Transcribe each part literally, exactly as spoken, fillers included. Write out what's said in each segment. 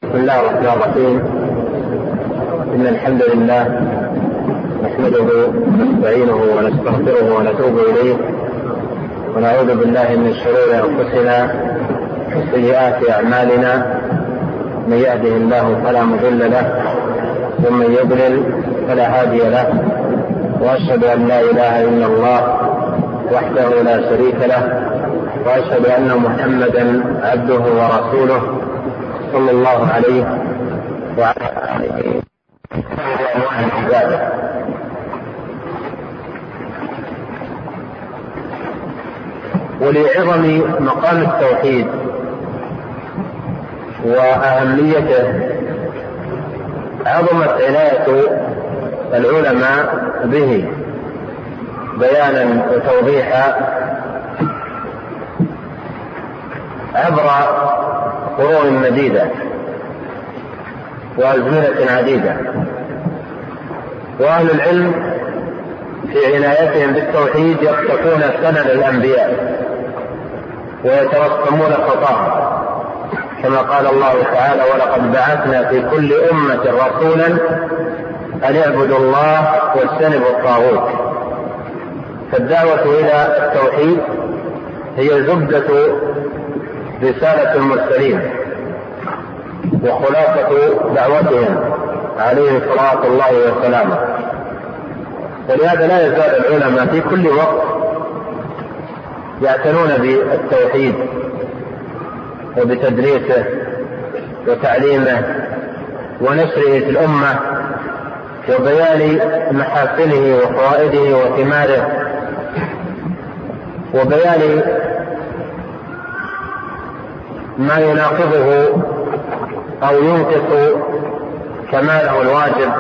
بسم الله الرحمن الرحيم. إن الحمد لله نحمده ونستعينه ونستغفره ونتوب إليه ونعوذ بالله من شرور أنفسنا وسيئات أعمالنا. من يهده الله فلا مضل له ومن يضلل فلا هادي له، وأشهد أن لا إله إلا الله وحده لا شريك له، وأشهد أن محمدا عبده ورسوله صلى الله عليه وعلى آله وصحبه. ولعظم مقام التوحيد وأهميته عظمت عناية العلماء به بيانا وتوضيحا عبر قرون مديدة وأزمنة عديدة. وأهل العلم في عنايتهم بالتوحيد يقتفون سنن الأنبياء ويترسمون خطاهم، كما قال الله تعالى: ولقد بعثنا في كل أمة رسولا أن اعبدوا الله واجتنبوا الطاغوت. فالدعوة إلى التوحيد هي زبدة رسالة المرسلين وخلاصة دعوتهم عليه صلاة الله وسلامه. ولهذا لا يزال العلماء في كل وقت يعتنون بالتوحيد وبتدريسه وتعليمه ونشره في الأمة وبيان محاسنه وفوائده وثماره وبيان ما يناقضه أو ينقص كماله الواجب،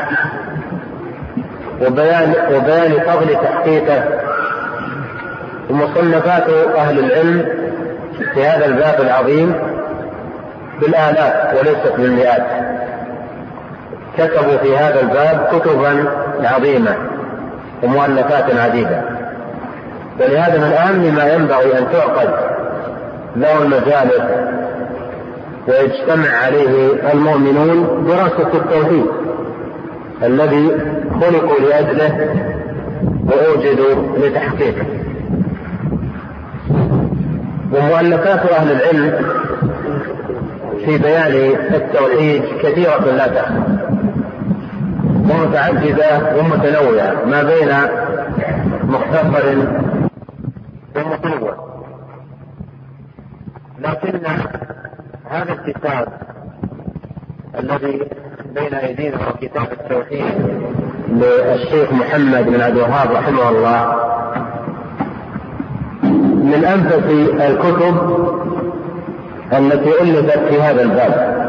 وبيان, وبيان فضل تحقيقه. ومصنفات أهل العلم في هذا الباب العظيم بالآلاف وليست بالمئات، كتبوا في هذا الباب كتبا عظيمة ومؤلفات عديدة. ولهذا من أهم ما ينبغي أن تعقد له المجالس ويجتمع عليه المؤمنون دراسة التوحيد الذي خلقوا لأجله وأوجدوا لتحقيقه. ومؤلفات أهل العلم في بيان التوحيد كثيرة لا تحصى ومتعددة ومتنوعة ما بين مختصر ومطول. لكن هذا الكتاب الذي بين أيدينا هو كتاب التوحيد للشيخ محمد بن عبد الوهاب رحمه الله من أنفس الكتب التي ألفت في هذا الباب.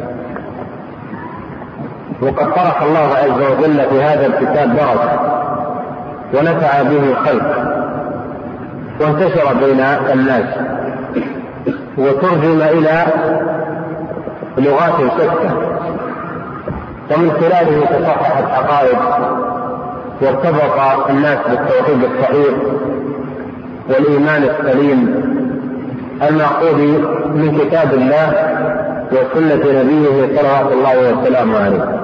وقد طرح الله عز وجل في هذا الكتاب بركة ونفع به الخلق وانتشر بين الناس وترجم إلى لغات شتى، ومن خلاله تصححت حقائق وارتبط الناس بالتوحيد الصحيح والإيمان السليم المأخوذ من كتاب الله وسنة نبيه صلوات الله وسلامه عليه.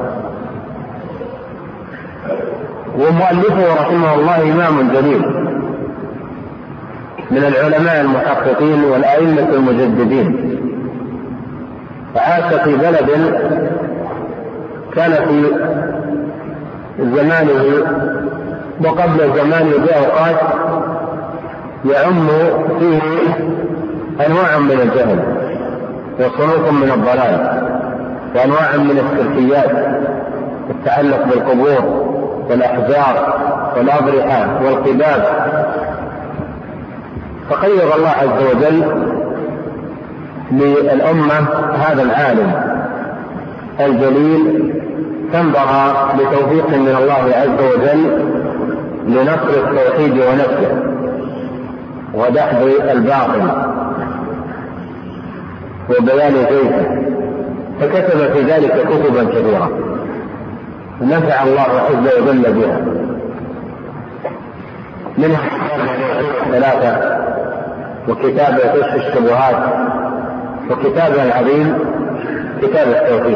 ومؤلفه رحمه الله إمام جليل من العلماء المحققين والأئمة المجددين، وعاش في بلد كان في زمانه وقبل زمانه بأوقات يعم فيه أنواع من الجهل وصنوف من الضلال وأنواع من الشركيات التعلق بالقبور والأحجار والأضرحة والقباب. فقيض الله عز وجل للأمة هذا العالم الجليل تنبغى بتوفيق من الله عز وجل لنصر التوحيد ونفسه ودحض الباطل وبيان زيته، فكتب في ذلك كتبا كثيرة نفع الله عز وجل بها، منها ثلاثة وكتاب كشف الشبهات وكتاب العظيم كتاب التوحيد.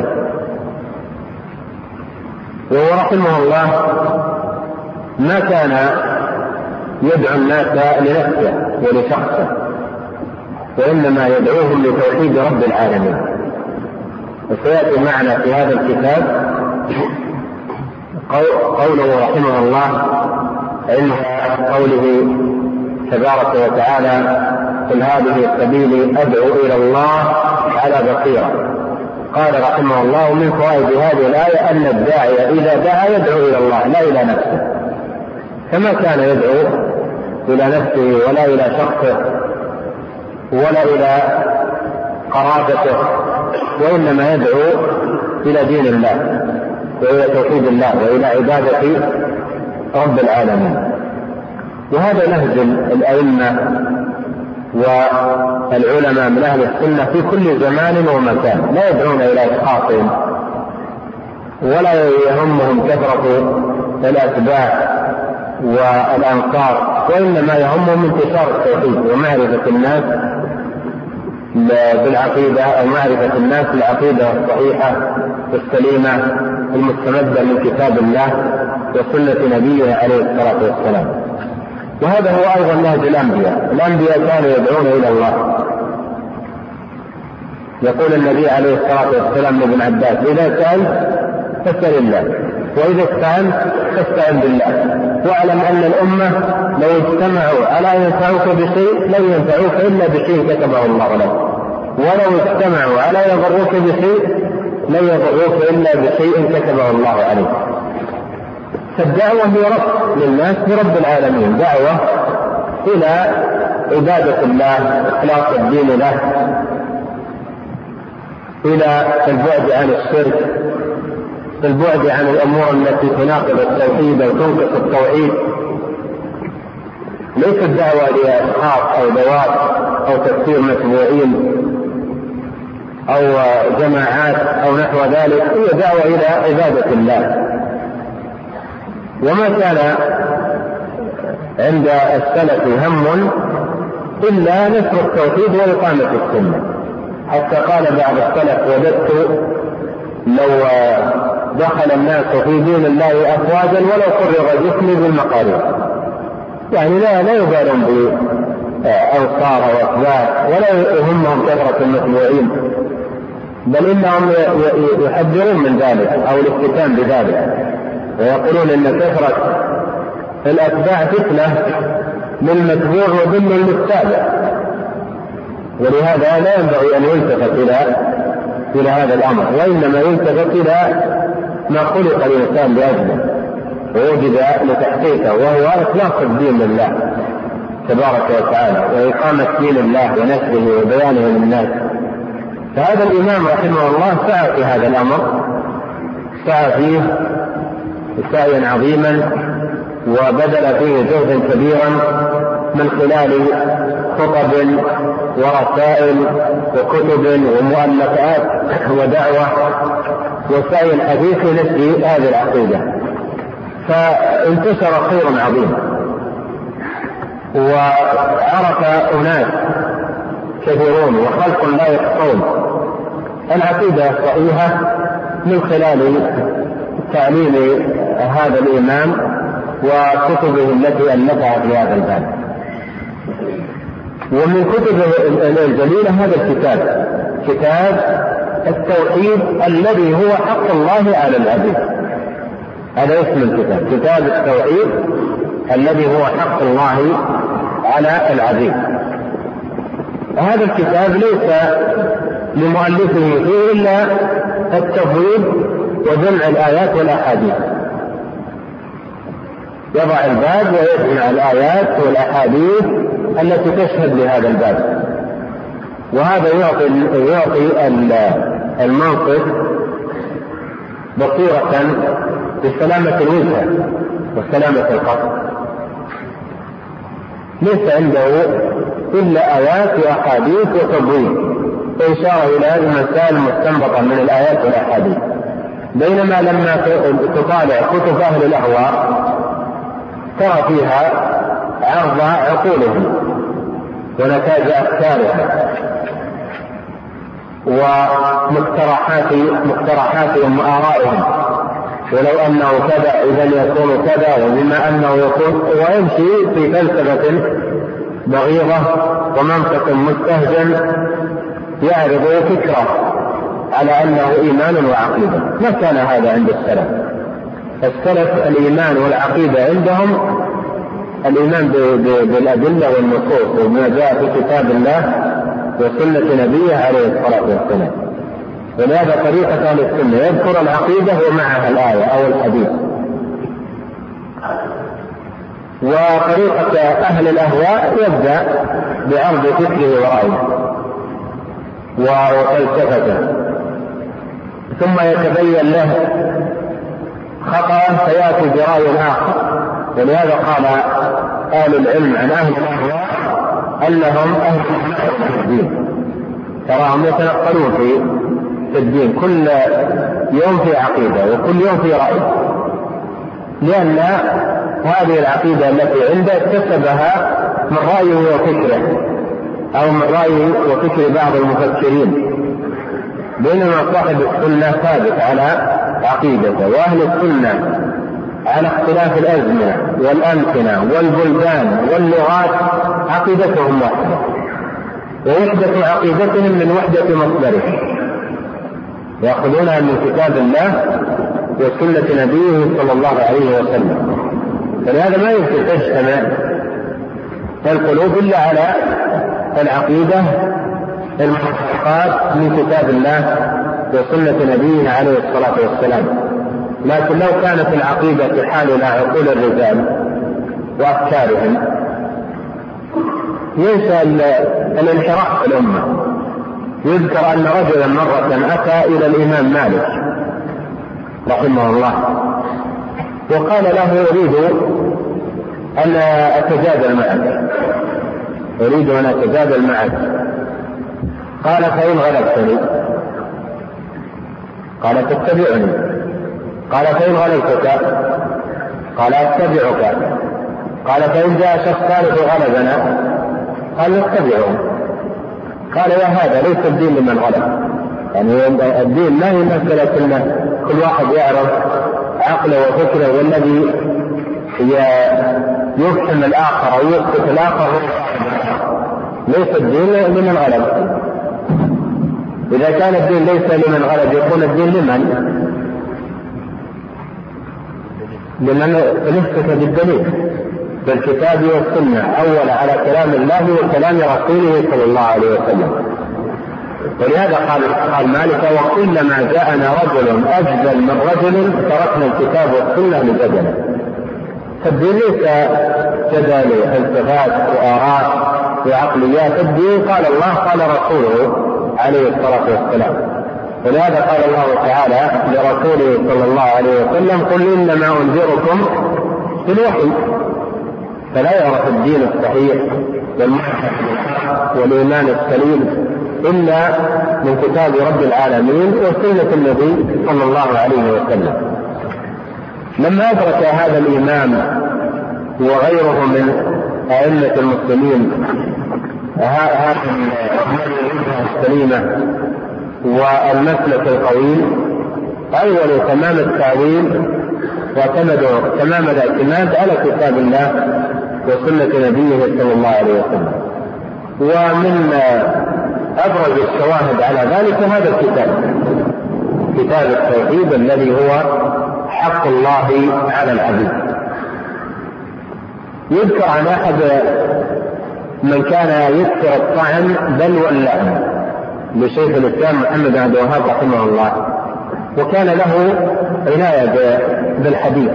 وهو رحمه الله ما كان يدعو الناس لنفسه ولشخصه، وإنما يدعوهم لتوحيد رب العالمين. وسيأتي معنا في هذا الكتاب قوله رحمه الله عند قوله تبارك وتعالى: قل هذه سبيلي أدعو إلى الله على بصيرة. قال رحمه الله: من فوائد هذه الآية أن الداعي إذا دعا يدعو إلى الله لا إلى نفسه، فما كان يدعو إلى نفسه ولا إلى شخصه ولا إلى قرابته، وإنما يدعو إلى دين الله وإلى توحيد الله وإلى عبادة رب العالمين. وهذا نهج الأئمة والعلماء من أهل السنة في كل زمان ومكان، لا يدعون إلى إسقاطهم ولا يهمهم كثرة الأتباع والأنصار، وإنما يهمهم انتشار التوحيد ومعرفة الناس بالعقيدة أو معرفة الناس بالعقيدة الصحيحة السليمة المستمدة من كتاب الله وسنة نبيه عليه الصلاة والسلام. وهذا هو أيضا نهج الأنبياء. الأنبياء كانوا يدعون إلى الله. يقول النبي عليه الصلاة والسلام لابن عباس: إذا سألت فاسأل الله، وإذا استعنت فاستعن بالله، واعلم أن الأمة لو اجتمعوا على أن ينفعوك بشيء لن ينفعوك إلا بشيء كتبه الله لك، ولو اجتمعوا على أن يضروك بشيء لن يضروك إلا بشيء كتبه الله عليك. فالدعوة هي رب للناس برب العالمين، دعوة إلى عبادة الله، إخلاص الدين له، إلى البعد عن الشرك، البعد عن الأمور التي تناقض التوحيد أو تنقص التوحيد. ليس الدعوة لأشخاص أو ذوات أو تكفير متبوعين أو جماعات أو نحو ذلك، هي دعوة إلى عبادة الله. وما كان عند السلف هم إلا نشر التوحيد وإقامة السنة، حتى قال بعض السلف: وجدت لو دخل الناس في دين الله أفواجا ولو فرغ جسمي بالمقارير. يعني لا لا يبالون بأنصار وأتباع ولا يهمهم كثرة المتبوعين، بل إنهم يحذرون من ذلك أو الافتتان بذلك، ويقولون إن كثرة الأتباع فتنة للمتبوع وذل للتابع. ولهذا لا ينبغي أن يلتفت إلى إلى هذا الأمر، وإنما يلتفت إلى ما خلق الإنسان لأجله ووجد لتحقيقه، وهو إخلاص الدين لله تبارك وتعالى وإقامة دين الله ونشره وبيانه للناس. فهذا الإمام رحمه الله سعى في هذا الأمر، سعى فيه سعيا عظيما وبذل فيه جهدا كبيرا من خلال خطب ورسائل وكتب ومؤلفات ودعوة وسعي الحديث لنشر هذه العقيدة. فانتشر خير عظيم، وعرف أناس كثيرون وخلق لا يحصون العقيدة الصحيحة من خلال تعليم هذا الإمام وكتبه التي ألفها في هذا الباب. ومن كتبه الجليلة هذا الكتاب، كتاب التوحيد الذي هو حق الله على العبيد. هذا اسم الكتاب، كتاب التوحيد الذي هو حق الله على العبيد. هذا الكتاب ليس لمؤلفه فيه إلا التفويض وجمع الآيات والأحاديث. يضع الباب ويجمع الآيات والأحاديث التي تشهد لهذا الباب، وهذا يعطي, يعطي المنطق بصيرة بسلامة الوجه وسلامة القصد. ليس عنده إلا آيات وأحاديث وتبويب وإشارة إلى هذه المسائل المستنبطة من الآيات والأحاديث. بينما لما تطالع كتب أهل الأهواء ترى فيها عرض عقولهم ونتاج أفكارهم، ومقترحات مقترحاتهم وآرائهم، ولو أنه كذا إذا يكون كذا، وبما أنه يكون، ويمشي في فلسفة بغيضة ومنطق مستهجن يعرض فكرة على أنه إيمان وعقيدة. ما كان هذا عند السلف. السلف الإيمان والعقيدة عندهم الإيمان بالأدلة والنصوص وما جاء في كتاب الله وسنة نبيه عليه الصلاة والسلام. ولهذا طريقة أهل السنة يذكر العقيدة ومعها الآية أو الحديث. وطريقة أهل الأهواء يبدأ بعرض فكره ورأيه وفلسفته، ثم يتبين له خطأ فيأتي برأي آخر. ولهذا قال أهل العلم عن أهل الأهواء أنهم أهل الدين، تراهم يتنقلون في الدين، كل يوم في عقيدة وكل يوم في رأي، لأن هذه العقيدة التي عنده اكتسبها من رأيه وفكره أو من رأيه وفكر بعض المفكرين، بينما صاحب السنة ثابت على عقيدته. وأهل السنة على اختلاف الأزمنة والأمكنة والبلدان واللغات عقيدتهم واحدة، ووحدة عقيدتهم من وحدة مصدرهم، يأخذونها من كتاب الله وسنة نبيه صلى الله عليه وسلم. فلهذا ما يمكن تجتمع القلوب إلا على العقيدة المحققات من كتاب الله وسنة نبيه عليه الصلاة والسلام. لكن لو كانت العقيدة في حال لا عقول الرجال وأفكارهم ينشأ الانحراف في الأمة. يذكر أن رجلا مرة أتى إلى الإمام مالك رحمه الله وقال له: أريد أن أتجادل معك أريد أن أتجادل معك قال: فإن غلبتني؟ قال: تتبعني؟ قال: فإن غلبتك؟ قال: أتبعك. قال: فإن جاء شخص ثالث وغلبنا؟ قال: نتبعه. قال: يا هذا ليس الدين لمن غلب. يعني الدين ما هي مسألة أن كل واحد يعرف عقله وفكره والذي يفهم الآخر أو يسكت الآخر. ليس الدين لمن غلب. إذا كان الدين ليس لمن غلب يكون الدين لمن؟ لمن نسكت بالدليل بالكتاب والسنة، أول على كلام الله وكلام رسوله صلى الله عليه وسلم. ولهذا قال قال مالك: وكلما جاءنا رجل أجدل من رجل تركنا الكتاب والسنة لجدله. فالدين ليس جدل فلسفات وآراء وعقليات. الدين قال الله قال رسوله عليه الصلاة والسلام. ولهذا قال الله تعالى لرسوله صلى الله عليه وسلم: قل إنما أنذركم بالوحي. فلا يعرف الدين الصحيح والإيمان السليم إلا من كتاب رب العالمين وسنة النبي صلى الله عليه وسلم. لما أدرك هذا الإمام وغيره من أئمة المسلمين هذه الوجهة السليمة والمسلك القويم، أولوا تمام التأويل واعتمدوا تمام الاعتماد على كتاب الله وسنة نبيه صلى الله عليه وسلم. ومن أبرز الشواهد على ذلك هذا الكتاب، كتاب التوحيد الذي هو حق الله على العبيد. يذكر عن أحد من كان يكثر الطعن بل واللعن لشيخ الإسلام محمد بن عبد الوهاب رحمه الله، وكان له عناية بالحديث.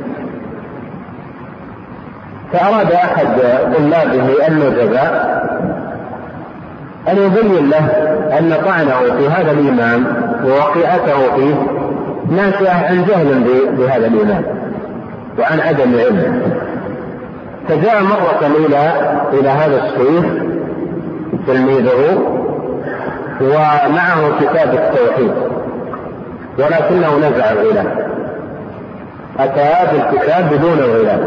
فأراد أحد طلابه النجباء أن يبين له أن طعنه في هذا الإمام ووقيعته فيه ناشئة عن جهل بهذا الإمام وعن عدم علم. فجاء مرة إلى إلى هذا الشيخ تلميذه ومعه كتاب التوحيد ولكنه نزع الغلاف، أتى بالكتاب بدون غلاف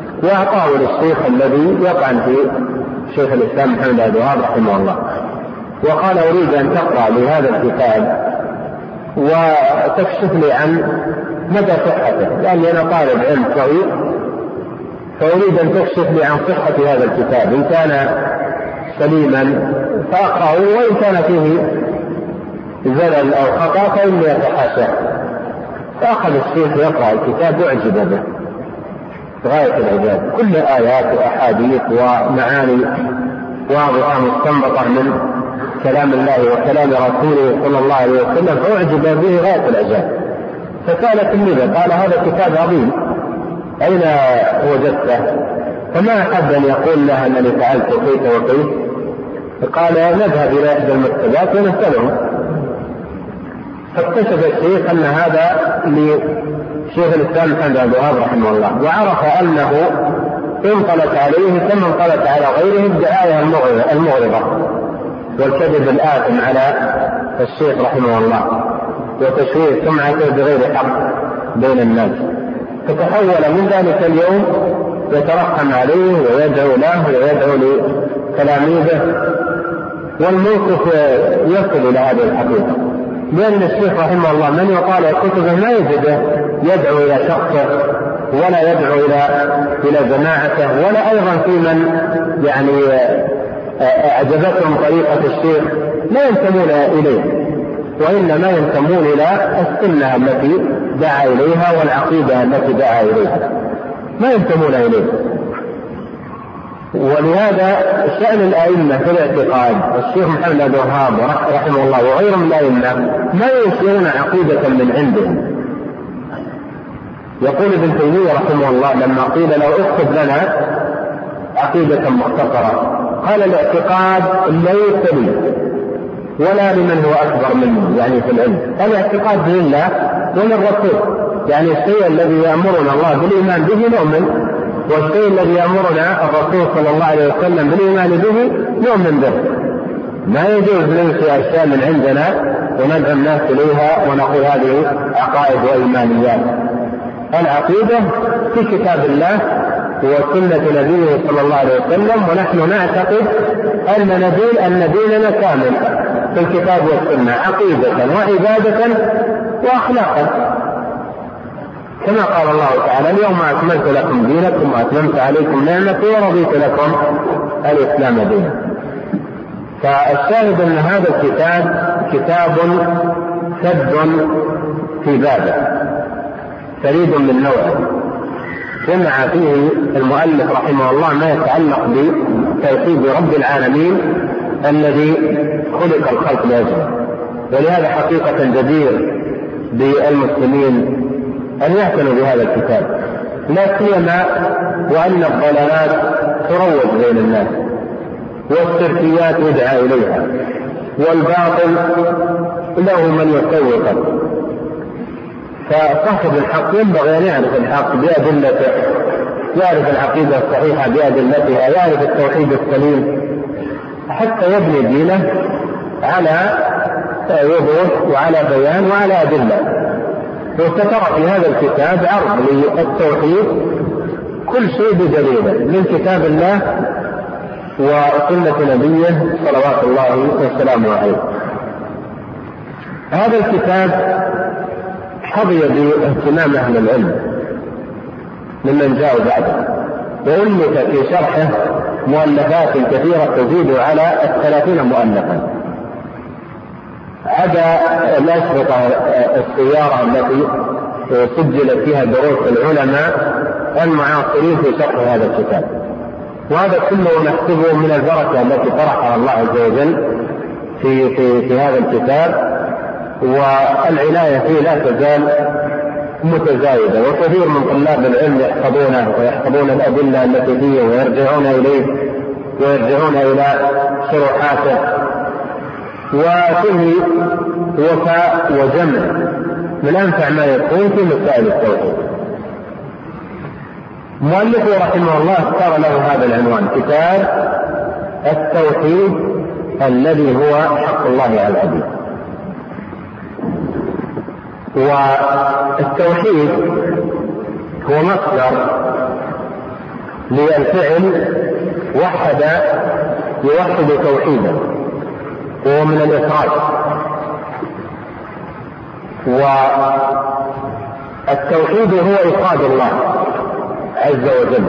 وأعطاه للشيخ الذي يطعن في شيخ الإسلام محمد بن عبد الوهاب رحمه الله. وقال أريد أن تقرأ لهذا الكتاب وتكشف لي عن مدى صحته، لأني أنا طالب علم صغير، فأريد أن تكشف لي عن صحة هذا الكتاب، إن كان سليما فأقرأه، وإن كان فيه زلل أو خطأ فإني أتحاشاه. فأخذ الشيخ يقرأ الكتاب وأعجب به غاية الإعجاب، كل آيات وأحاديث ومعاني واضحة مستنبطة من كلام الله وكلام رسوله صلى الله عليه وسلم، فأعجب به غاية الإعجاب. فسأل تلميذه قال هذا كتاب عظيم أين وجدته؟ فما أحب أن يقول له أنني فعلت كيف وكيف، فقال نذهب إلى إحدى المكتبات ونسألهم. فاكتشف الشيخ أن هذا لشيخ الإسلام محمد بن وهاب رحمه الله، وعرف أنه انطلت عليه كما انطلت على غيره الدعاية المغرضة والكذب الآثم على الشيخ رحمه الله وتشويه سمعته بغير حق بين الناس. فتحول من ذلك اليوم يترحم عليه ويدعو له ويدعو لتلاميذه، والموقف يصل إلى هذه الحقيقة، لأن الشيخ رحمه الله من يطالع كتبه ما يجده يدعو إلى شخصه ولا يدعو إلى إلى جماعته، ولا أيضا في من يعني أعجبتهم طريقة الشيخ لا ينتمون إليه، وإنما ينتمون إلى السنة التي دعا إليها والعقيدة التي دعا إليها، ما ينتمون إليه. ولهذا شأن الأئمة في الاعتقاد، الشيخ محمد بن وهاب رحمه الله وغيرهم من الأئمة ما ينشرون عقيدة من عندهم. يقول ابن تيمية رحمه الله لما قيل له اكتب لنا عقيدة مختصرة، قال الاعتقاد ليس لي ولا لمن هو أكبر مني، يعني في العلم الاعتقاد لله وللرسول، يعني الشيء الذي يأمرنا الله بالإيمان به نؤمن، والشيء الذي يأمرنا الرسول صلى الله عليه وسلم بالإيمان به نؤمن به. ما يجوز ننشئ أشياء من عندنا وندعو الناس إليها ونقول هذه عقائد وإيمانيات. العقيدة في كتاب الله وسنة نبيه صلى الله عليه وسلم، ونحن نعتقد أن ندين أن ديننا كامل في الكتاب والسنة عقيدة وعبادة وأخلاقا، كما قال الله تعالى اليوم أكملت لكم دينكم وأتممت عليكم نعمتي ورضيت لكم الإسلام دينا. فالشاهد أن هذا الكتاب كتاب سد في بابه فريد من نوعه، جمع فيه المؤلف رحمه الله ما يتعلق بتوحيد رب العالمين الذي خلق الخلق لأجله. ولهذا حقيقة جدير بالمسلمين أن يعتنوا بهذا الكتاب، لا سيما وأن الضلالات تروج بين الناس والشركيات يدعى إليها والباطل له من يسوقه. فصاحب الحق ينبغي أن يعرف الحق بأدلته، يعرف العقيدة الصحيحة بأدلتها، يعرف التوحيد السليم حتى يبني دينه على وضوح وعلى بيان وعلى أدلة. وسترى في هذا الكتاب عرض للتوحيد كل شيء بدليله من كتاب الله وسنة نبيه صلوات الله وسلامه عليه. هذا الكتاب حظي باهتمام أهل العلم ممن جاءوا بعده، وألف في شرحه مؤلفات كثيرة تزيد على الثلاثين مؤلفا، عدا الأشرطة السيارة التي سجلت فيها دروس العلماء المعاصرين في شرح هذا الكتاب. وهذا كله نحسبه من البركة التي طرحها الله عز وجل في, في, في هذا الكتاب، والعناية فيه لا تزال متزايدة، وكثير من طلاب العلم يحفظونه ويحفظون الأدلة التي فيه ويرجعون إليه ويرجعون إلى شروحاته، وفيه وفاء وجمع من أنفع ما يكون في مسائل التوحيد. مؤلفه رحمه الله اختار له هذا العنوان كتاب التوحيد الذي هو حق الله على العبيد. والتوحيد هو مصدر للفعل وحد يوحد توحيدا، وهو من الإفراد. والتوحيد هو إفراد الله عز وجل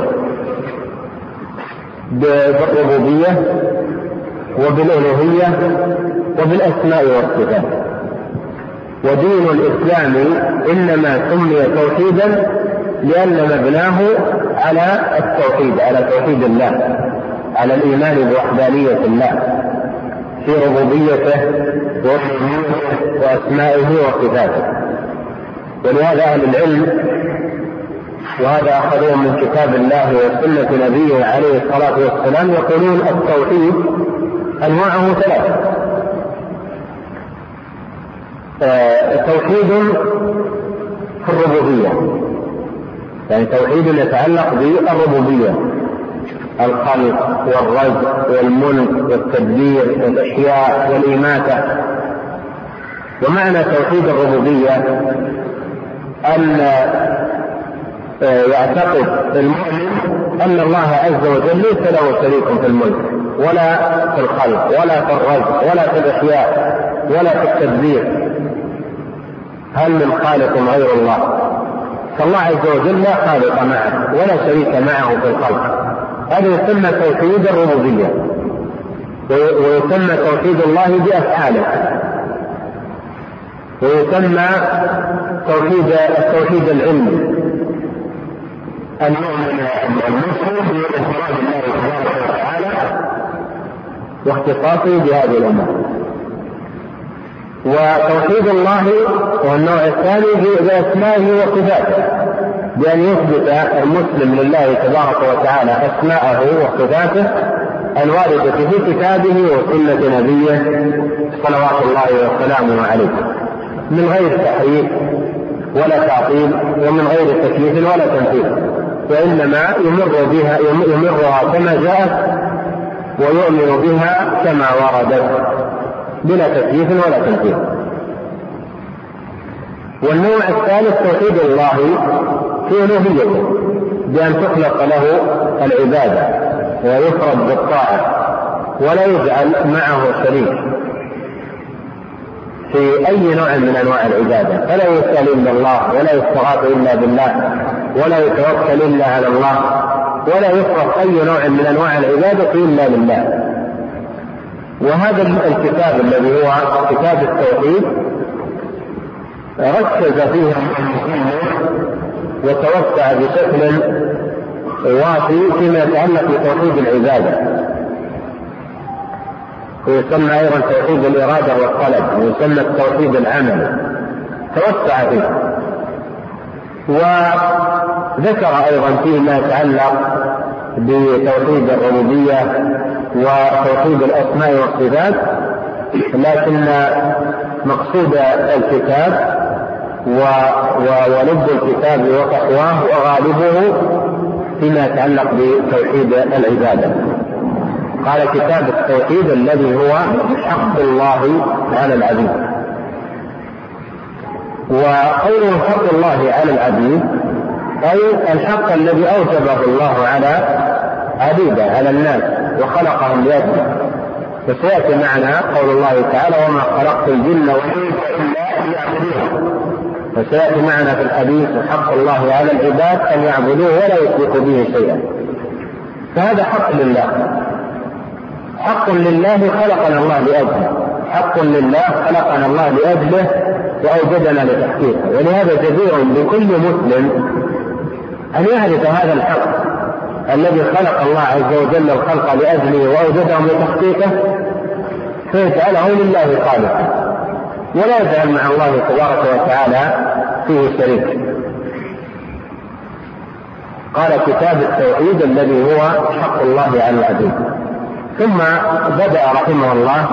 بالربوبية وبالألوهية وبالأسماء والصفات. ودين الإسلام إنما سمي توحيدا لأن مبناه على التوحيد، على توحيد الله، على الإيمان بوحدانية الله في ربوبيته وأسمائه وصفاته. ولهذا أهل العلم، وهذا أخذوه من كتاب الله وسنة نبيه عليه الصلاة والسلام، يقولون التوحيد أنواعه ثلاثة: توحيد في الربوبية، يعني توحيد يتعلق بالربوبية، الخلق والرزق والملك والتدبير والإحياء والإماتة. ومعنى توحيد الربوبية أن يعتقد المؤمن أن الله عز وجل ليس له شريك في الملك ولا في الخلق ولا في الرزق ولا في الإحياء ولا في التدبير. هل من خالق غير الله؟ فالله عز وجل لا خالق معه ولا شريك معه في الخلق. هذا يسمى توحيد الربوبية، ويسمى توحيد الله بأفعاله، ويسمى توحيد التوحيد العلمي، أن يؤمن المسلم بإفراد الله تبارك وتعالى واختصاصه بهذه الأمور. وتوحيد الله هو النوع الثاني بأسمائه وصفاته، بأن يثبت المسلم لله تبارك وتعالى أسماءه وصفاته الواردة في كتابه وسنة نبيه صلوات الله وسلامه عليه، من غير تحريف ولا تعطيل ومن غير تكييف ولا تمثيل، وإنما يمر بها يمرها كما جاءت ويؤمن بها كما وردت بلا تكييف ولا تمثيل. والنوع الثالث توحيد الله في ألوهيته، بأن تخلق له العبادة ويفرد بالطاعة ولا يجعل معه شريك في أي نوع من أنواع العبادة، فلا يسأل إلا الله ولا يستغاث إلا بالله ولا يتوكل إلا على الله ولا يصرف أي نوع من أنواع العبادة إلا لله. وهذا الكتاب الذي هو كتاب التوحيد ركز فيه وتوسع بشكل وافي فيما يتعلق بتوحيد العبادة، ويسمى أيضا توحيد الإرادة والطلب، ويسمى التوحيد العملي، توسع فيه. وذكر أيضا فيما يتعلق بتوحيد الربوبية وتوحيد الأسماء والصفات، لكن مقصود الكتاب ولب الكتاب وتقواه وغالبه فيما يتعلق بتوحيد العبادة. قال كتاب التوحيد الذي هو حق الله على العبيد. وقوله حق الله على العبيد أي الحق الذي أوجبه الله على عبيده، على الناس، وخلقهم لأجله. فسيأتي معنا قول الله تعالى: وما خلقت الجن والإنس إلا ليعبدون. فسيأتي معنا في الحديث حق الله على العباد أن يعبدوه ولا يشركوا به شيئا. فهذا حق لله، حق لله خلقنا الله لأجله، حق لله خلقنا الله لأجله وأوجدنا لتحقيقه. ولهذا جدير بكل مسلم أن يعرف هذا الحق الذي خلق الله عز وجل الخلق لأجله وأوجدهم لتحقيقه، فيجعله لله خالقا ولا يجعل مع الله تبارك وتعالى فيه شريك. قال كتاب التوحيد الذي هو حق الله على العبيد. ثم بدأ رحمه الله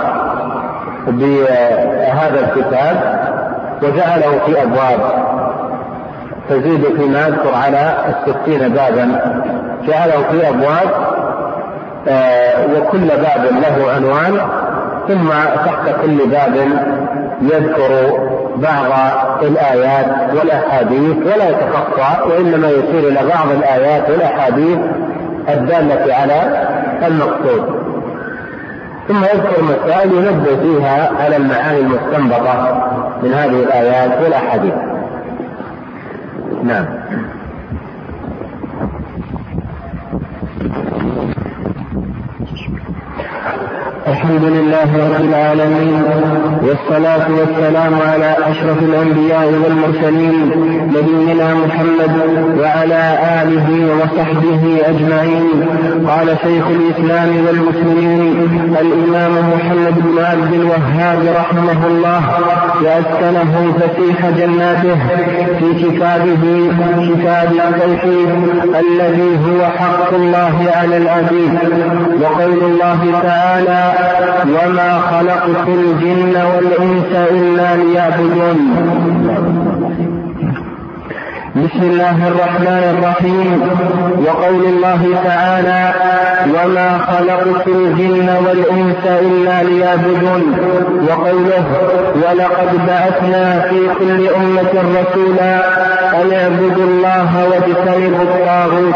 بهذا الكتاب وجعله في أبواب تزيد فيما يذكر على الستين بابا، جعله في أبواب وكل باب له عنوان، ثم تحت كل باب يذكر بعض الآيات والأحاديث ولا يتخصص، وإنما يشير إلى بعض الآيات والأحاديث الدالة على المقصود. ثم يذكر مسائل ينبه فيها على المعاني المستنبطة من هذه الآيات والأحاديث. نعم. الحمد لله رب العالمين، والصلاة والسلام على أشرف الأنبياء والمرسلين نبينا محمد وعلى آله وصحبه أجمعين. قال شيخ الإسلام والمسلمين الإمام محمد بن عبد الوهاب رحمه الله وأسكنه فسيح جناته في كتابه كتاب التوحيد الذي هو حق الله على العبيد، وقول الله تعالى: وما خلقت الجن والإنس إلا ليعبدون. بسم الله الرحمن الرحيم. وقول الله تعالى: وما خلقت الجن والإنس إلا ليعبدون. وقوله: ولقد بعثنا في كل أمة رسولا أن اعبدوا الله واجتنبوا الطاغوت.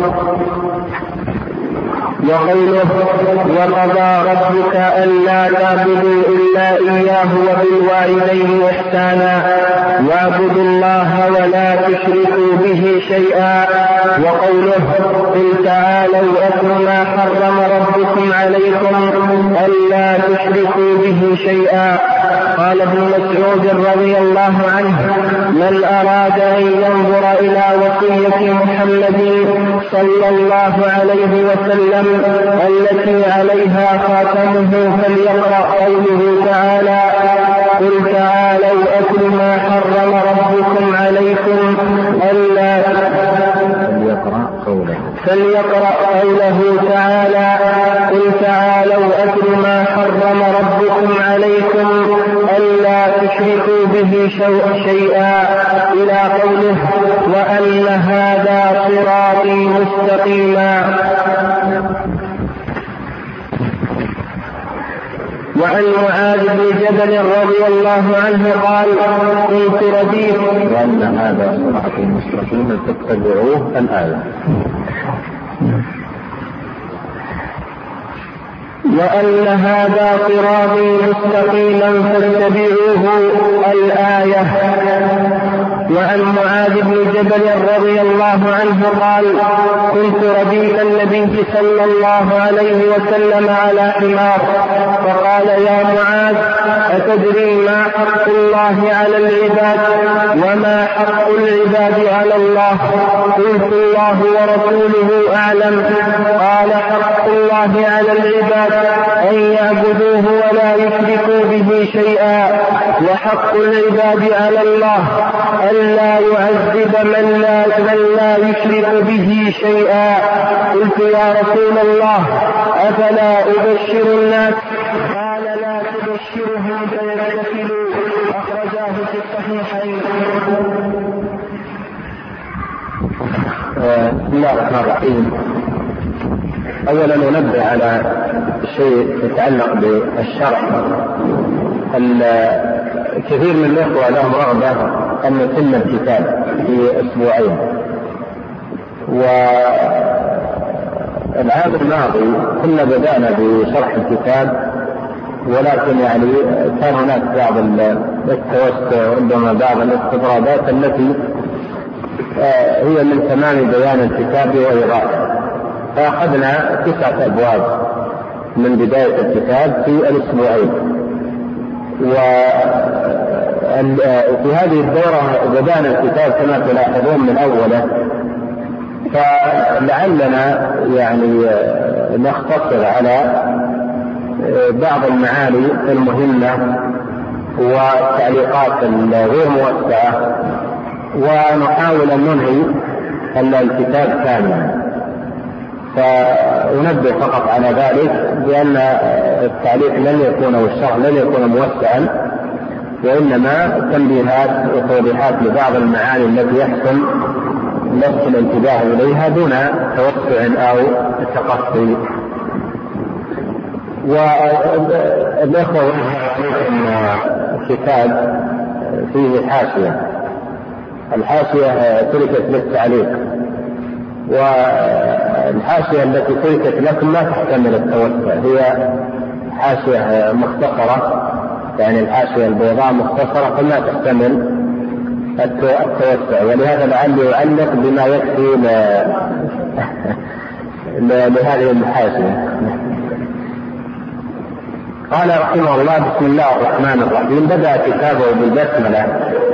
وقوله: وقضى ربك ألا تعبدوا إلا إياه وبالوالدين إحسانا واعبدوا الله ولا تشركوا به شيئا. وقوله: قل تعالوا أتل ما حرم ربكم عليكم ألا تشركوا به شيئا. قال ابن مسعود رضي الله عنه: من أراد أن ينظر إلى وصية محمد صلى الله عليه وسلم التي عليها خاتمه فليقرأ قوله تعالى: قل تعالوا أتل ما حرم ربكم عليكم ألا فليقرأ قوله تعالى: قل تعالوا أتل ما حرم ربكم عليكم ألا تشركوا به شيئا إلى قوله: وأن هذا صراطي مستقيما. وعن معاذ بن جبل رضي الله عنه قال: كنت رديف وأن هذا صراطي مستقيما فاتبعوه الآية. وأن هذا صراطي مستقيما فاتبعوه الآية. وعن معاذ بن جبل رضي الله عنه قال: كنت رديف النبي صلى الله عليه وسلم على حمار، فقال: يا معاذ، أتدري ما حق الله على العباد وما حق العباد على الله؟ قلت: الله ورسوله أعلم. قال: حق الله على العباد أن يعبدوه ولا يشركوا به شيئا، وحق العباد على الله ألا يعذب من لا, من لا يشرك به شيئا. قلت: يا رسول الله، أفلا أبشر الناس؟ قال: لا تبشرهم فيغتسلوا. أخرجاه في الصحيحين. بسم الله الرحمن الرحيم. أولا ننبه على شيء يتعلق بالشرع. كثير من الإخوة لهم رغبة أن نتم الكتاب في أسبوعين، والعام الماضي كنا بدأنا بشرح الكتاب، ولكن يعني كان هناك بعض التوسع وربما بعض الاستطرادات التي هي من تمام بيان الكتاب وإيضاحه، فأخذنا تسعة أبواب من بداية الكتاب في الأسبوعين. وفي هذه الدورة بدأنا الكتاب كما تلاحظون من أوله، فلعلنا يعني نختصر على بعض المعاني المهمة والتعليقات الغير موسعة، ونحاول أن ننهي الكتاب كاملا. فأنبه فقط على ذلك بأن التعليق لن يكون والشرح لن يكون موسعا، وإنما تنبيهات وتوضيحات لبعض المعاني التي يحسن لفت الانتباه إليها دون توسع أو تقصي. والإخوة عليكم كتاب فيه حاشية، الحاشية تركت للتعليق، والحاشية التي تركت لكم لا تحتمل التوسع، هي حاشية مختصرة، يعني الحاشية البيضاء مختصرة فما تحتمل التوسع، ولهذا لعلي يعلق بما يكفي لهذه الحاشية. قال رحمه الله: بسم الله الرحمن الرحيم. بدأ كتابه بالبسملة،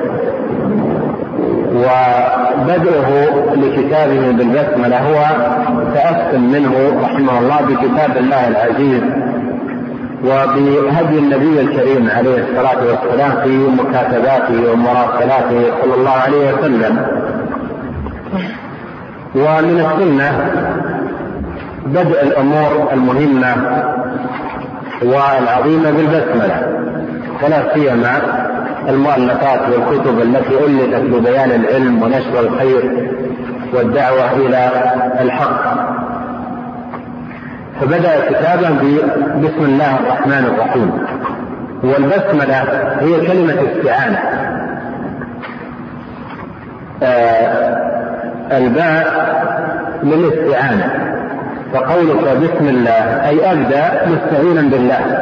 وبدءه لكتابه بالبسملة هو تأثم منه رحمه الله بكتاب الله العزيز وبهدي النبي الكريم عليه الصلاة والسلام في مكاتباته ومراسلاته صلى الله عليه وسلم. ومن السنة بدء الأمور المهمة والعظيمة بالبسملة، ولا سيما المؤلفات والكتب التي ألفت لبيان العلم ونشر الخير والدعوة إلى الحق. فبدأ كتابا بسم الله الرحمن الرحيم. والبسملة هي كلمة استعانة، آه الباء للاستعانة، فقولك بسم الله أي أبدأ مستعينا بالله.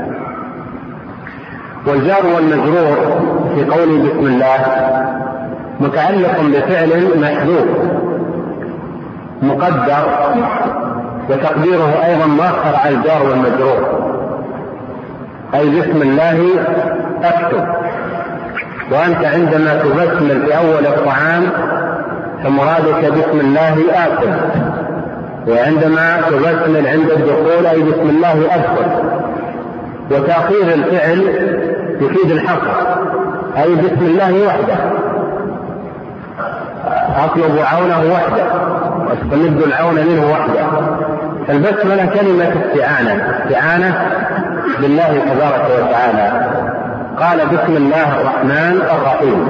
والجار والمجرور في قوله بسم الله متعلق بفعل محذوف مقدر، وتقديره أيضا مؤخر على الجار والمجرور، أي بسم الله أكتب. وأنت عندما تبسمل في أول الطعام فمرادك بسم الله آكل، وعندما تبسمل عند الدخول أي بسم الله أدخل. وتأخير الفعل يفيد الحصر، أي بسم الله وحده، أطلب عونه وحده واستمد العون منه وحده. فالبسملة كلمة استعانة، استعانة بالله تبارك وتعالى. قال بسم الله الرحمن الرحيم.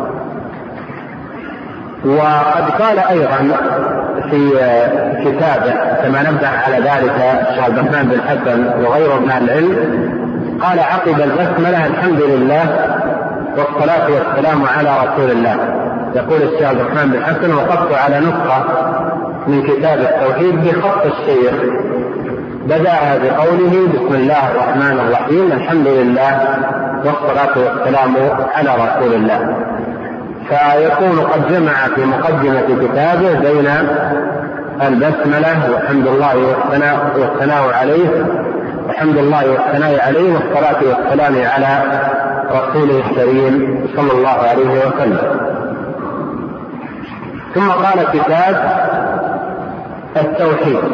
وقد قال أيضا في كتابه كما نبدأ على ذلك الشيخ عبد الرحمن بن حسن وغيره من العلم، قال عقب البسملة الحمد لله والصلاة والسلام على رسول الله. يقول الشيخ عبد الرحمن بن حسن: وقفت على نسخة من كتاب التوحيد بخط الشيخ بدأها بقوله بسم الله الرحمن الرحيم الحمد لله والصلاة والسلام على رسول الله. فيكون قد جمع في مقدمة كتابه بين البسملة والحمد الله والثناء, والثناء عليه والحمد الله والثناء عليه والصلاة والسلام على رسوله الكريم صلى الله عليه وسلم. ثم قال كتاب التوحيد.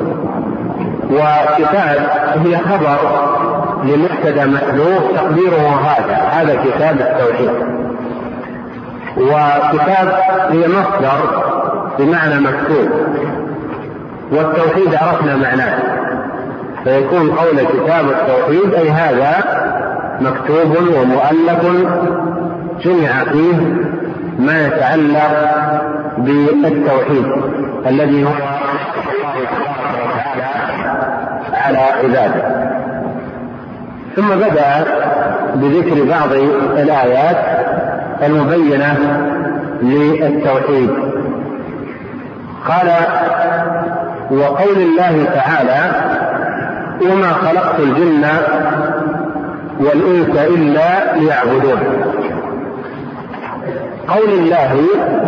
وكتاب هي خبر لمبتدأ محذوف تقديره هذا هذا كتاب التوحيد. وكتاب هي مصدر بمعنى مكتوب، والتوحيد عرفنا معناه، فيكون قول كتاب التوحيد أي هذا مكتوب ومؤلف جمع فيه ما يتعلق بالتوحيد الذي هو على عباده. ثم بدأ بذكر بعض الآيات المبينة للتوحيد. قال: وقول الله تعالى: وما خلقت الجن والإنس إلا ليعبدون. قول الله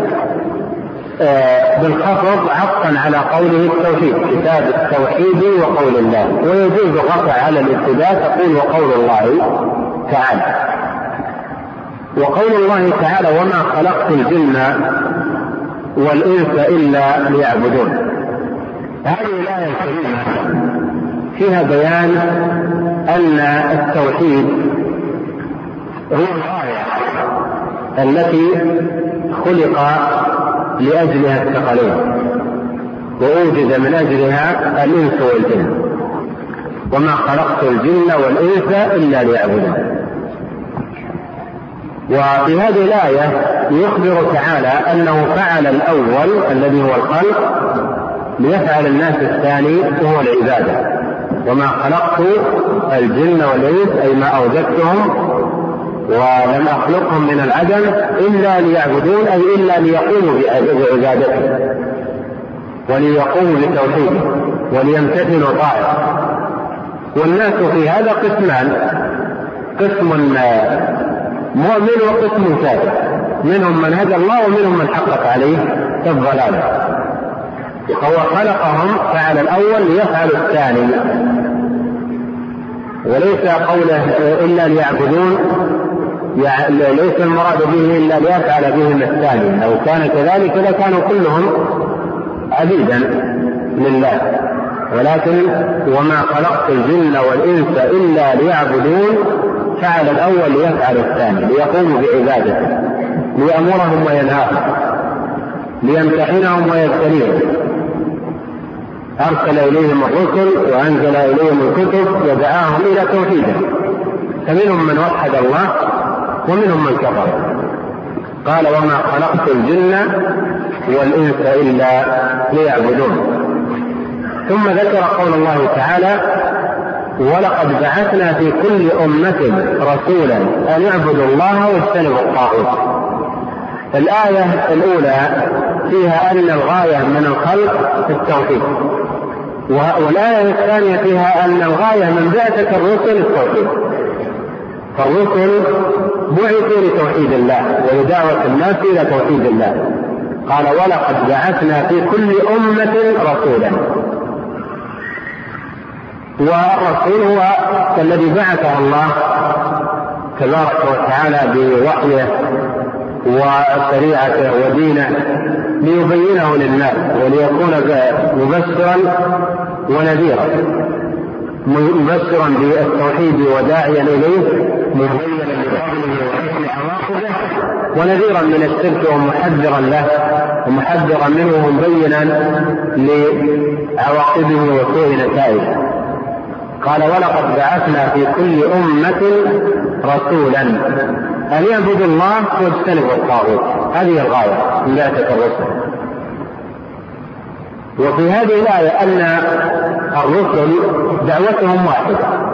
بالخفض عطفا على قوله التوحيد، كتاب التوحيد وقول الله. ويجوز الرفع على الابتداء تقول وقول الله تعالى. وقول الله تعالى: وما خلقت الجن والإنس إلا ليعبدون. هذه الآية الكريمة فيها بيان أن التوحيد هو الغاية التي خلق لأجلها الثقلين، وأوجد من أجلها الإنس والجن. وما خلقت الجن والإنس إلا ليعبدون. وفي هذه الآية يخبر تعالى أنه فعل الأول الذي هو الخلق ليفعل الناس الثاني وهو العبادة. وما خلقت الجن والإنس أي ما أوجدتهم ولم أخلقهم من العدم إلا ليعبدون، أي إلا ليقوموا بعبادته وليقوموا بالتوحيد وليمتثلوا طاعته. والناس في هذا قسمان، قسم مؤمن وقسم كافر، منهم من هدى الله ومنهم من حقق عليه الضلال. هو خلقهم فعل الأول ليفعل الثاني، وليس قوله إلا ليعبدون، ليس المراد به إلا ليفعل بهم الثاني، لو كان كذلك لكانوا كلهم عبيدا لله، ولكن وما خلقت الجن والإنس إلا ليعبدون فعل الأول ليفعل الثاني، ليقوموا بعبادته، ليأمرهم وينهاهم، ليمتحنهم ويبتليهم. أرسل إليهم الرسل وأنزل إليهم الكتب ودعاهم إلى توحيده، فمنهم من وحد الله ومنهم من كفر. قال وما خلقت الجن والإنس إلا ليعبدون. ثم ذكر قول الله تعالى ولقد بعثنا في كل أمة رسولا أن يعبدوا الله واجتنبوا الطاغوت. الآية الأولى فيها أن الغاية من الخلق في التوحيد، والآية الثانية فيها أن الغاية من بعثة الرسل التوحيد، فالرسل بعثوا لتوحيد الله ولدعوة الناس إلى توحيد الله. قال ولقد بعثنا في كل أمة رسولا، والرسول هو الذي بعثه الله تبارك وتعالى بوحيه وشريعته ودينه ليبينه للناس وليكون مبشرا ونذيرا، مبشرا بالتوحيد وداعيا إليه مبينا لفضله وحسن عواقبه، ونذيرا من الشرك ومحذرا له ومحذرا منه ومبينا لعواقبه وسوء نتائجه. قال ولقد بعثنا في كل أمة رسولا أن يعبدوا الله واجتنبوا الطاغوت. هذه الغاية من بعثة الرسل. وفي هذه الآية أن الرسل دعوتهم واحدة،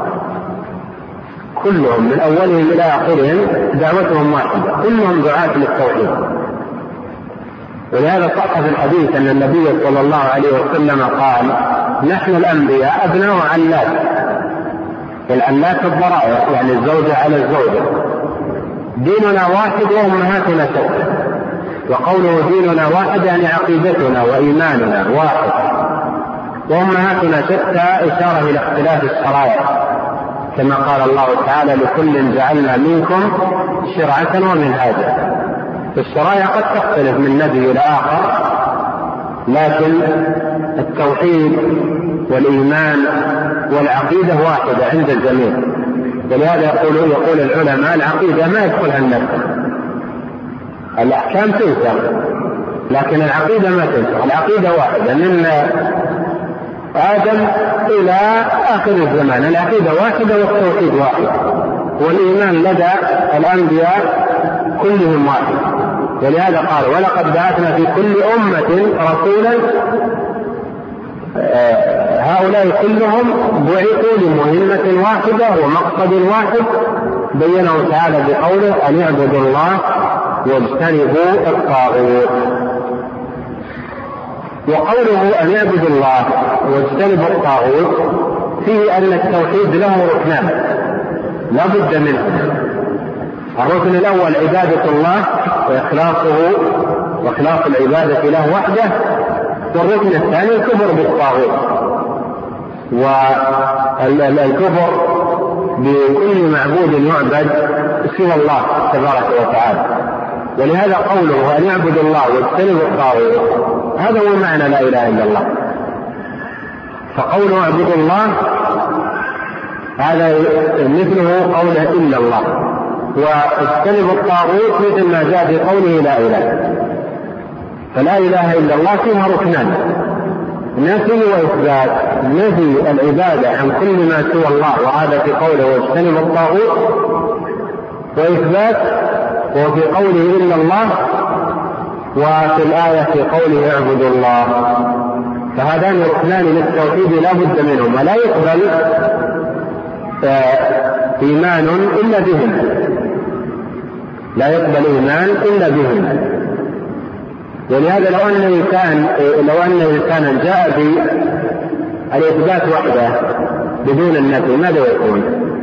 كلهم من أولهم إلى آخرهم دعوتهم واحدة، كلهم دعاة للتوحيد. ولهذا صح في الحديث أن النبي صلى الله عليه وسلم قال نحن الأنبياء أبناء علات، العلات الضرائر يعني الزوجة على الزوجة، ديننا واحد وأمهاتنا شتى. وقوله ديننا واحد يعني عقيدتنا وإيماننا واحد وأمهاتنا شتى إشارة إلى اختلاف الشرائع، كما قال الله تعالى لكل جعلنا منكم شرعة ومنهاجا. الشرائع قد تختلف من نبي إلى آخر، لكن التوحيد والإيمان والعقيدة واحدة عند الجميع. ولهذا يقول يقول العلماء العقيدة ما يدخلها النفس، الأحكام تنسخ لكن العقيدة ما تنسخ. العقيدة واحدة من آدم إلى آخر الزمان، العقيدة واحدة والتوحيد واحد، والإيمان لدى الأنبياء كلهم واحد. ولهذا قال ولقد بعثنا في كل أمة رسولا، آه هؤلاء كلهم بعثوا لمهمة واحدة ومقصد واحد بينه تعالى بقوله أن يعبدوا الله واجتنبوا الطاغوت. وقوله أن يعبدوا الله واجتنبوا الطاغوت فيه أن التوحيد له ركنان لا بد منه. الركن الأول عبادة الله وإخلاصه وإخلاص العبادة له وحده، والركن الثاني الكفر بالطاغوت والكفر بكل معبود يعبد سوى الله تبارك وتعالى. ولهذا قوله أن يعبد الله واجتنبوا الطاغوت هذا هو معنى لا إله إلا الله. فقوله اعبدوا الله هذا مثله قوله إلا الله، واجتنبوا الطاغوت مثل ما جاء في قوله لا إله. فلا إله إلا الله فيها ركنان، نفي وإثبات. نفي العبادة عن كل ما سوى الله وهذا في قوله واجتنبوا الطاغوت، وإثبات وفي قوله إلا الله، وفي الآية في قوله اعبدوا الله. فهذان ركنان للتوحيد لا بد منهم، ولا يقبل إيمان إلا بهم، لا يقبل إيمان إلا بهم. ولهذا لو أن الإنسان لو أن الإنسان جاء بالإثبات وحده بدون النفي ماذا يكون؟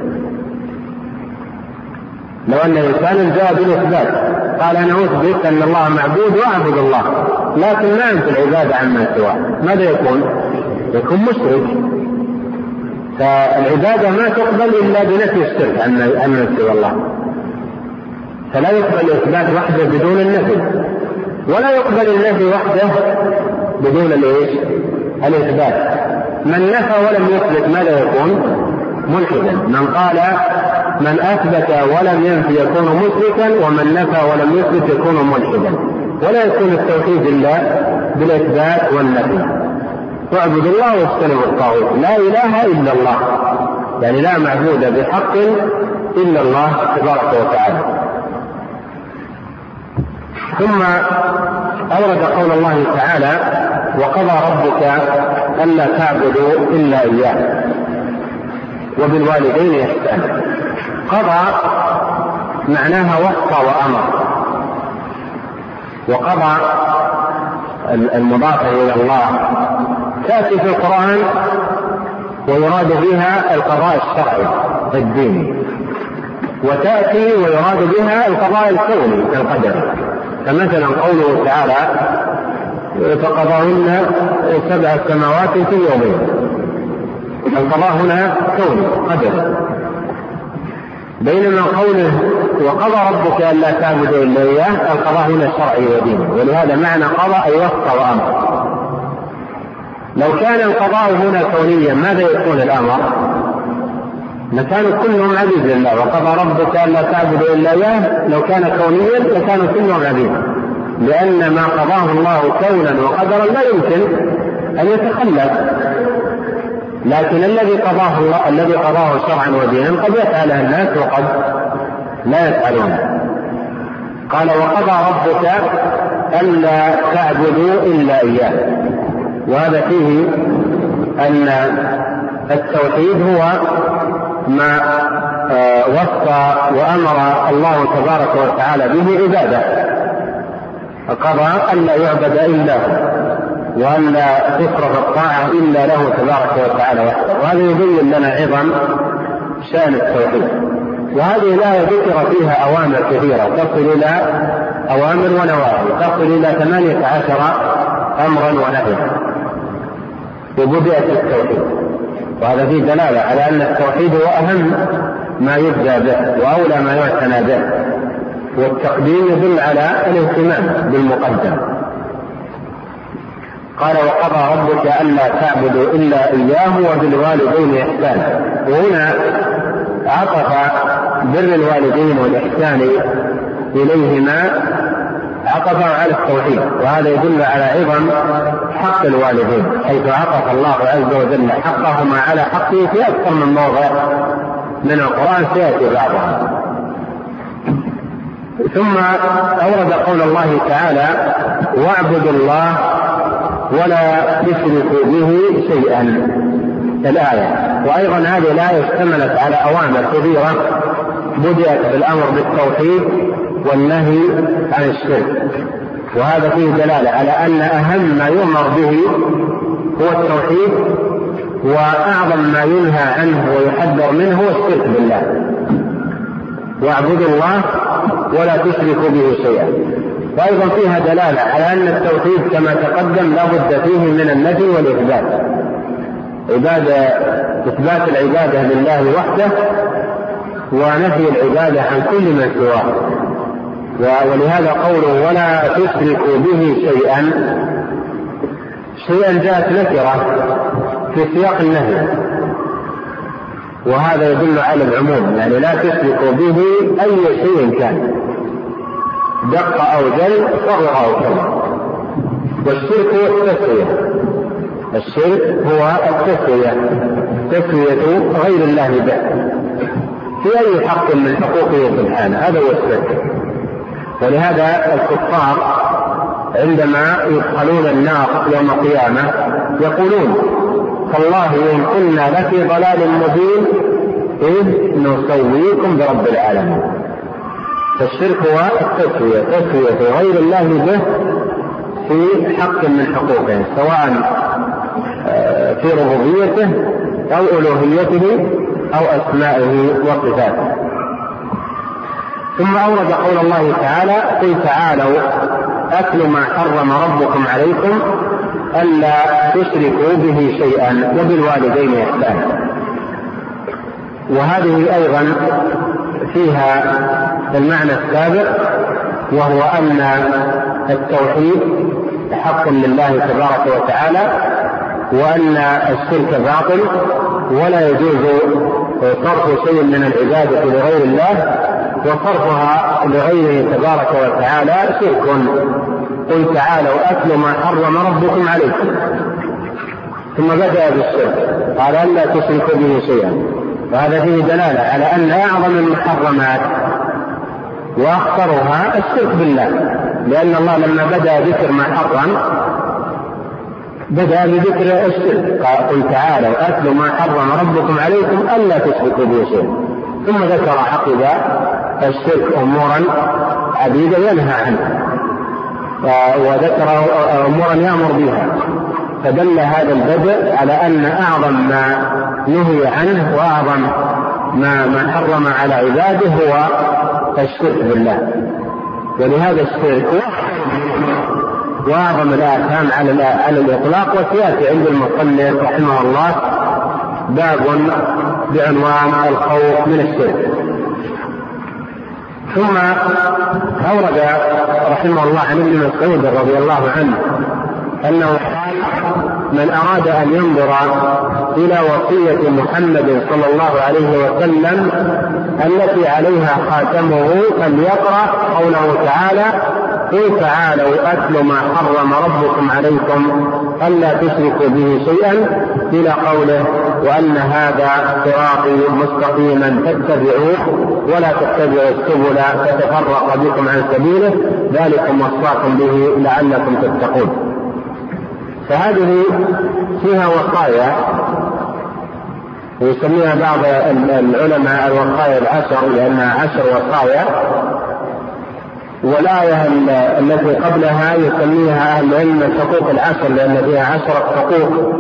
لو أن الإنسان جاء بالإثبات قال أنا أثبت أن الله معبود وأعبد الله لكن لا أنفي العبادة عما سواه، ماذا يكون؟ يكون مشرك. فالعبادة ما تقبل إلا بنفي الشرك عما سوى الله، فلا يقبل الإثبات وحده بدون النفي، ولا يقبل النفي وحده بدون الإثبات. من نفى ولم يثبت ماذا يكون؟ ملحدا. من قال من أثبت ولم ينفي يكون مشركا، ومن نفى ولم يثبت يكون ملحدا. ولا يكون التوحيد إلا بالإثبات والنفي. واعبدوا الله واجتنبوا الطاغوت، لا إله إلا الله، يعني لا معبود بحق إلا الله تبارك وتعالى. ثم أورد قول الله تعالى وقضى ربك ألا تعبدوا إلا إياه وبالوالدين إحسانا. قضى معناها وصى وأمر، وقضى المضافة إلى الله تأتي في القرآن ويراد بها القضاء الشرعي الديني، وتأتي ويراد بها القضاء الكوني كالقدر، فمثلا قوله تعالى فقضاهن سبع سماوات في يومين، القضاء هنا كوني قدر. بينما قوله وقضى ربك ألا تعبدوا إلا إياه القضاء هنا شرعي وديني، ولهذا معنى قضى أي وصى وأمر. لو كان القضاء هنا كونيا ماذا يكون الأمر؟ لكان كلهم عبيد لله. وقضى ربك ألا تعبدوا إلا إياه لو كان كونيا لكانوا كلهم عبيد، لأن ما قضاه الله كونا وقدرا لا يمكن أن يتخلف، لكن الذي قضاه الله الذي قضاه شرعا ودينا قد يفعله الناس وقد لا يفعلون. قال وقضى ربك ألا تعبدوا إلا إياه، وهذا فيه أن التوحيد هو ما وصى وأمر الله تبارك وتعالى به عباده، قضى ألا يعبد إلا هو وأن لا تصرف الطاعة إلا له تبارك وتعالى وحده. وهذا يبين لنا عظم شأن التوحيد. وهذه الآية ذكر فيها أوامر كثيرة تصل إلى أوامر ونواهي، تصل إلى ثمانية عشر أمرا ونهيا، وبدأت التوحيد. وهذا فيه دلالة على أن التوحيد هو أهم ما يبدأ به وأولى ما يعتنى به، والتقديم يدل على الاهتمام بالمقدم. قال وقضى ربك ألا تعبدوا إلا إياه وبالوالدين إحسانا. وهنا عطف بر الوالدين والإحسان إليهما عطف على التوحيد، وهذا يدل على عظم حق الوالدين، حيث عطف الله عز وجل حقهما على حقه في أكثر من موضع من القرآن سيأتي بعضها. ثم أورد قول الله تعالى واعبدوا الله ولا تشركوا به شيئا الآية. وأيضا هذه الآية اشتملت على أوامر كثيرة بدأت بالأمر بالتوحيد والنهي عن الشرك، وهذا فيه دلالة على أن أهم ما يؤمر به هو التوحيد، وأعظم ما ينهى عنه ويحذر منه هو الشرك بالله. واعبدوا الله ولا تشركوا به شيئا. وأيضا فيها دلالة على أن التوحيد كما تقدم لا بد فيه من النفي والإثبات، عبادة إثبات العبادة لله وحده ونفي العبادة عن كل من سواه. ولهذا قوله ولا تشركوا به شيئا، شيئا جاءت نكرة في سياق النهي، وهذا يدل على العموم، يعني لا تشركوا به أي شيء كان، دق أو جل، صغر أو كبر. والشرك هو التسوية، الشرك هو التسوية، تسوية غير الله به في أي حق من حقوقه سبحانه، هذا هو الشرك. ولهذا الكفار عندما يدخلون النار يوم القيامة يقولون فالله إن كنا لفي ضلال مبين إذ نسويكم برب العالمين. فالشرك هو التسوية، تسوية غير الله به في حق من حقوقه، سواء في ربوبيته أو ألوهيته أو أسمائه وصفاته. ثم أورد قول الله تعالى: قل تعالوا أتل ما حرم ربكم عليكم ألا تشركوا به شيئا وبالوالدين إحسانا. وهذه أيضا فيها المعنى السابق، وهو أن التوحيد حق لله تبارك وتعالى، وأن الشرك باطل ولا يجوز صرف شيء من العبادة لغير الله، وصرفها لغيره تبارك وتعالى شرك. قل تعالوا أتل ما حرم ربكم عليكم، ثم بدأ بالشرك قال ألا تشركوا به شيئا، وهذا فيه دلالة على أن أعظم المحرمات وأخطرها الشرك بالله، لأن الله لما بدأ ذكر ما حرم بدأ بذكر الشرك. قل تعالوا أتل ما حرم ربكم عليكم ألا تشركوا به شيئا، ثم ذكر عقب الشرك أمورا عديدة ينهى عنها، وذكر أمورا يأمر بها، فدل هذا البدء على أن أعظم ما نهي عنه وأعظم ما, ما حرم على عباده هو الشرك بالله. ولهذا الشرك وأعظم الآثام على, على الإطلاق. وسيأتي عند المصنف رحمه الله باب بعنوان الخوف من الشرك. ثم أورد رحمه الله عن ابن مسعود رضي الله عنه أنه قال: من أراد أن ينظر إلى وصية محمد صلى الله عليه وسلم التي عليها خاتمه فليقرأ قوله تعالى: قل تعالوا أتل ما حرم ربكم عليكم ألا تشركوا به شيئا، إلى قوله: وأن هذا صراطي مستقيما فاتبعوه ولا تتبعوا السبل فتفرق بكم عن سبيله ذلكم وصاكم به لعلكم تتقون. فهذه فيها وصايا ويسميها بعض العلماء الوصايا العشر لأنها عشر وصايا، والآية التي قبلها يسميها أهل العلم الحقوق العشر لأن فيها عشرة حقوق.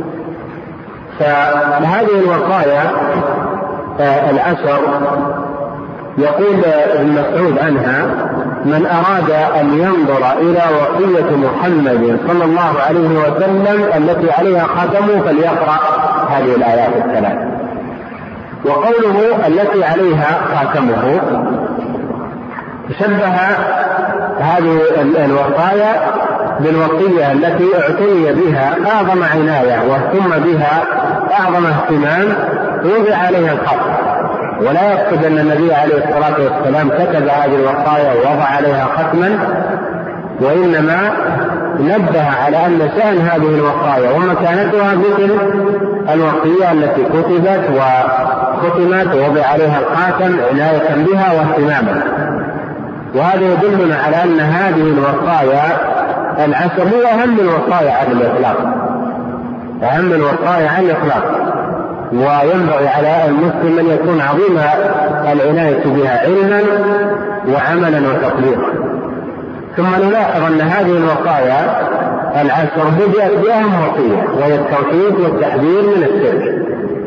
فهذه الوصايا العشر يقول ابن مسعود عنها: من أراد أن ينظر إلى وصية محمد صلى الله عليه وسلم التي عليها خاتمه فليقرأ هذه الآيات الثلاث. وقوله التي عليها خاتمه شبه هذه الوصايا بالوصية التي اعتني بها أعظم عناية واهتم بها أعظم اهتمام وضع عليها الخاتم. ولا يقصد أن النبي عليه الصلاة والسلام كتب هذه الوصايا ووضع عليها ختما، وإنما نبه على أن شأن هذه الوصايا ومكانتها مثل الوصية التي كتبت وختمت ووضع عليها الخاتم عناية بها واهتماما. وهذا يدلنا على أن هذه الوصايا العشر هي أهم الوصايا على الإطلاق، أهم الوصايا على الإطلاق، وينبغي على المسلم أن يكون عظيم العناية بها علما وعملا وتطبيقا. ثم نلاحظ أن هذه الوصايا العشر بدأت بأهم وصية وهي التوحيد والتحذير من الشرك.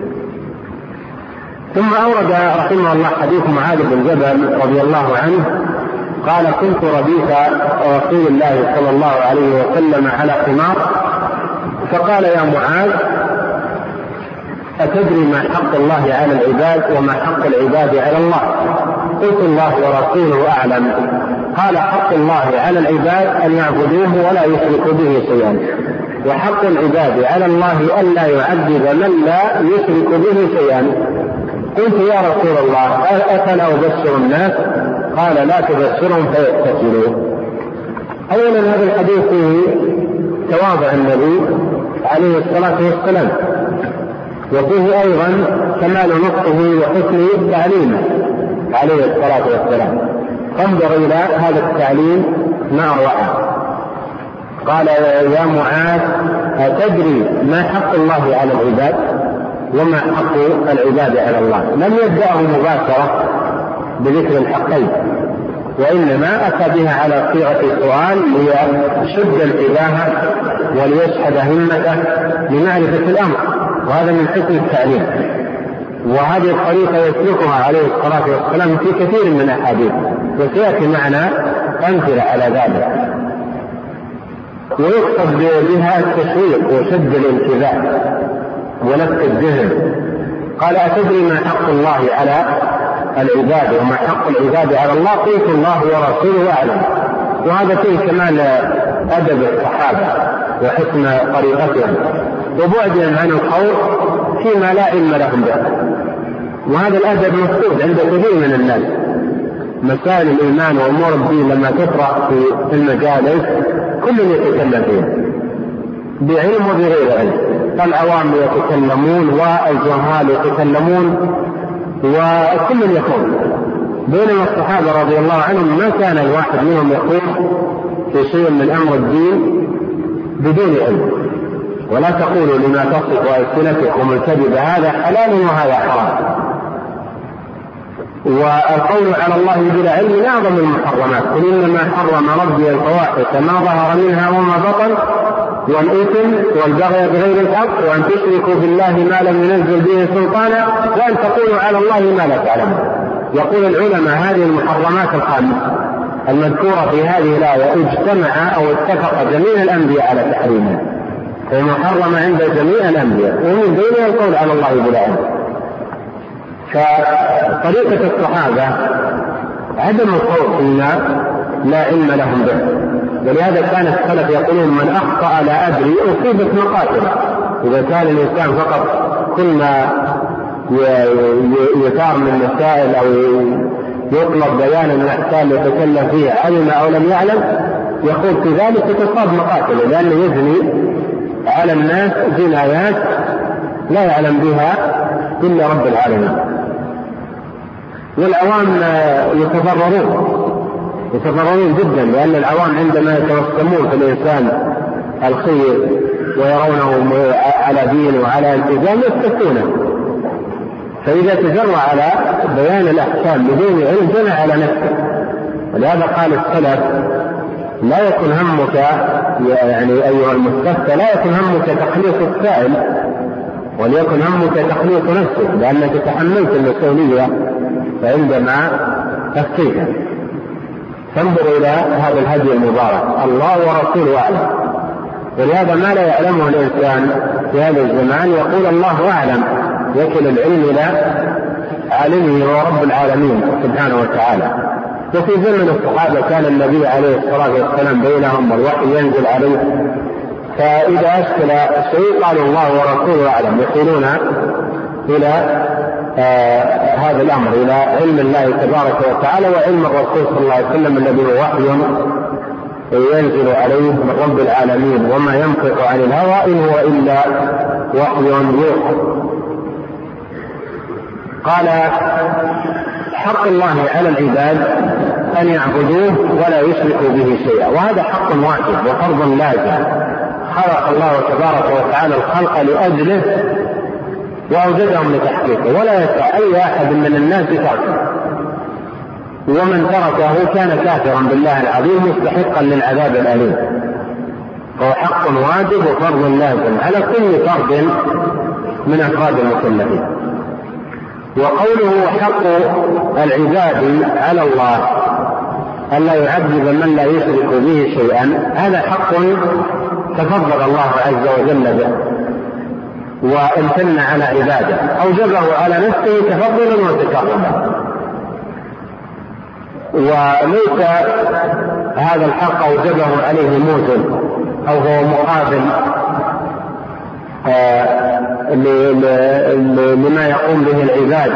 ثم أورد رحمه الله حديث معاذ بن جبل رضي الله عنه قال: كنت رديف رسول الله صلى الله عليه وسلم على حمار، فقال: يا معاذ، أتدري ما حق الله على العباد وما حق العباد على الله؟ قلت: الله ورسوله أعلم. قال: حق الله على العباد أن يعبدوه ولا يشركوا به شيئا، وحق العباد على الله ألا يعذب من لا يشرك به شيئا. قلت: يا رسول الله، أفلا أبشر الناس؟ قال: لا تبشرهم فيتكلوا. أولا هذا الحديث فيه تواضع النبي عليه الصلاة والسلام، وفيه أيضا كمال نطقه وحسن تعليمه عليه الصلاة والسلام. انظر إلى هذا التعليم ما أروعه. قال: يا معاذ، أتدري ما حق الله على العباد وما حق العباد على الله؟ لم يبدأه مباشرة بذكر الحقين، وإنما أتى بها على صيغة السؤال ليشد الإله وليشهد همته لمعرفة الأمر، وهذا من حكم التعليم، وهذه الطريقة يسلكها عليه الصلاة والسلام في كثير من الأحاديث، وسيأتي معنا أمثلة على ذلك. ويقصد بها التشويق وشد الانتباه ولفت الذهن. قال: أتدري ما حق الله على العباد وما حق العباد على الله؟ قلت: الله ورسوله أعلم. وهذا فيه كمال أدب الصحابة وحسن طريقتهم وبعدهم عن القول فيما لا علم لهم به. وهذا الأدب مفقود عند كثير من الناس. مسائل الإيمان وأمور الدين لما تطرح في المجالس كل يتكلم فيها بعلم وبغير علم، العوام يتكلمون والجهال يتكلمون وكل يقول، بينما الصحابة رضي الله عنهم ما كان الواحد منهم يقول في شيء من أمر الدين بدون علم. ولا تقولوا لما تصف ألسنتكم الكذب هذا حلال وهذا حرام. والقول على الله بلا علم من أعظم المحرمات. قل إنما حرم ربي الفواحش ما ظهر منها وما بطن والإثم والبغي بغير الحق وأن تشركوا بالله ما لم ينزل به سلطانا وأن تقولوا على الله ما لا تعلمون. يقول العلماء هذه المحرمات الخامسة المذكورة في هذه الآية اجتمع أو اتفق جميع الأنبياء على تحريمها، ومحرم عند جميع الأنبياء، ومن بينها القول على الله بلا علم. فطريقة الصحابة عدم القول فيما لا علم لهم به، ولهذا كان السلف يقولون: من أخطأ لا أدري أصيبت مقاتله. إذا كان الإنسان فقط كل ما يثار من مسائل أو يطلب بيان الأحكام يتكلم فيه علم أو لم يعلم، يقول في ذلك تصاب مقاتله، لأنه يجني على الناس جنايات لا يعلم بها إلا رب العالمين. والعوام يتضررون يتضررون جدا، لأن العوام عندما يتوسمون في الإنسان الخير ويرونه على دين وعلى التزام يستفتونه، فإذا تجرى على بيان الأحكام بدون علم جنى على نفسه. ولهذا قال السلف: لا يكن همك يعني أيها المستفتى لا يكن همك تخليص السائل، وليكن همك تخليص نفسك، لأنك تحملت المسؤولية عندما تفتيها. فانظروا إلى هذا الهدي المبارك، الله ورسوله أعلم. ولهذا ما لا يعلمه الإنسان في هذا الزمان يقول الله أعلم، يكل العلم إلى عالمه ورب العالمين سبحانه وتعالى. وفي زمن الصحابة كان النبي عليه الصلاة والسلام بينهم والوحي ينزل عليه، فإذا أشكل شيء قالوا الله ورسوله أعلم، يقولون إلى آه هذا الأمر إلى علم الله تبارك وتعالى وعلم الرسول صلى الله عليه وسلم الذي هو وحي ينزل عليه من رب العالمين، وما ينطق عن الهوى إن هو إلا وحي يوحى. قال: حق الله على العباد أن يعبدوه ولا يشركوا به شيئا، وهذا حق واجب وفرض لازم. خلق الله تبارك وتعالى الخلق لأجله وأوجدهم لتحقيقه، ولا يسع أي أحد من الناس تركه، ومن تركه كان كافرا بالله العظيم مستحقا للعذاب الأليم. فهو حق واجب وفرض لازم على كل فرد من أفراد المكلفين. وقوله حق العباد على الله ألا يعذب من لا يشرك به شيئا، هذا حق تفضل الله عز وجل به وامتن على عباده، أوجبه على نفسه تفضلا وتكرما. وليس هذا الحق أوجبه عليه موجب أو هو مقابل آه لما يقوم به العباد.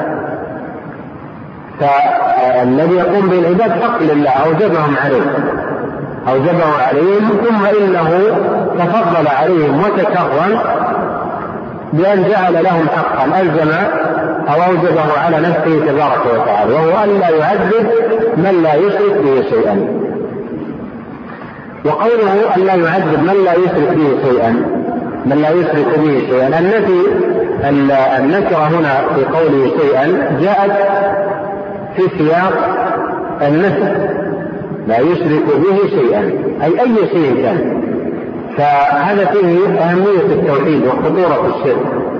فالذي يقوم به العباد حق لله أوجبهم عليه أوجبه عليهم، ثم إنه تفضل عليهم وتكرم بأن جعل لهم حقا ألزم أو أوجبه على نفسه تبارك وتعالى، وهو أن لا يعذب من لا يشرك به شيئا. وقوله أن لا يعذب من لا يشرك به شيئا، من لا يشرك به شيئا، النفي النكرة هنا في قوله شيئا جاءت في سياق النفي، لا يشرك به شيئا أي أي شيء كان. فهذا فيه أهمية التوحيد وخطورة الشرك،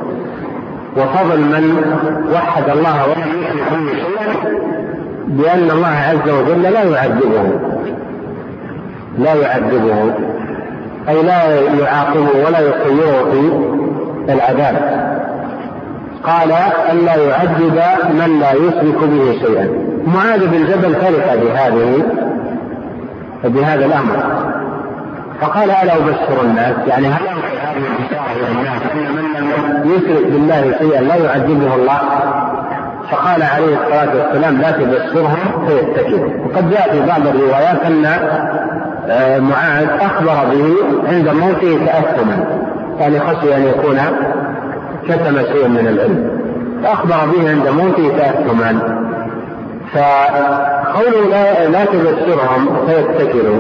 وفضل من وحد الله ولم يشرك به شيئا بأن الله عز وجل لا يعذبه لا يعذبه أي لا يعاقبه ولا يخيره في العذاب. قال أن لا يعذب من لا يشرك به شيئا. معاذ بن جبل فرح بهذه بهذا الأمر فقال ألا أبشر الناس، يعني هل أنقل هذه البشارة للناس أن من لم يشرك بالله شيئا لا يعذبه الله؟ فقال عليه الصلاة والسلام لا تبشرهم فيتكلوا. وقد جاء في بعض الروايات أن معاذ أخبر به عند موته تأثما، يعني خشي أن يكون كتم شيئا من العلم، فأخبر به عند موته تأثما. فقوله لا, لا تبشرهم فيتكلوا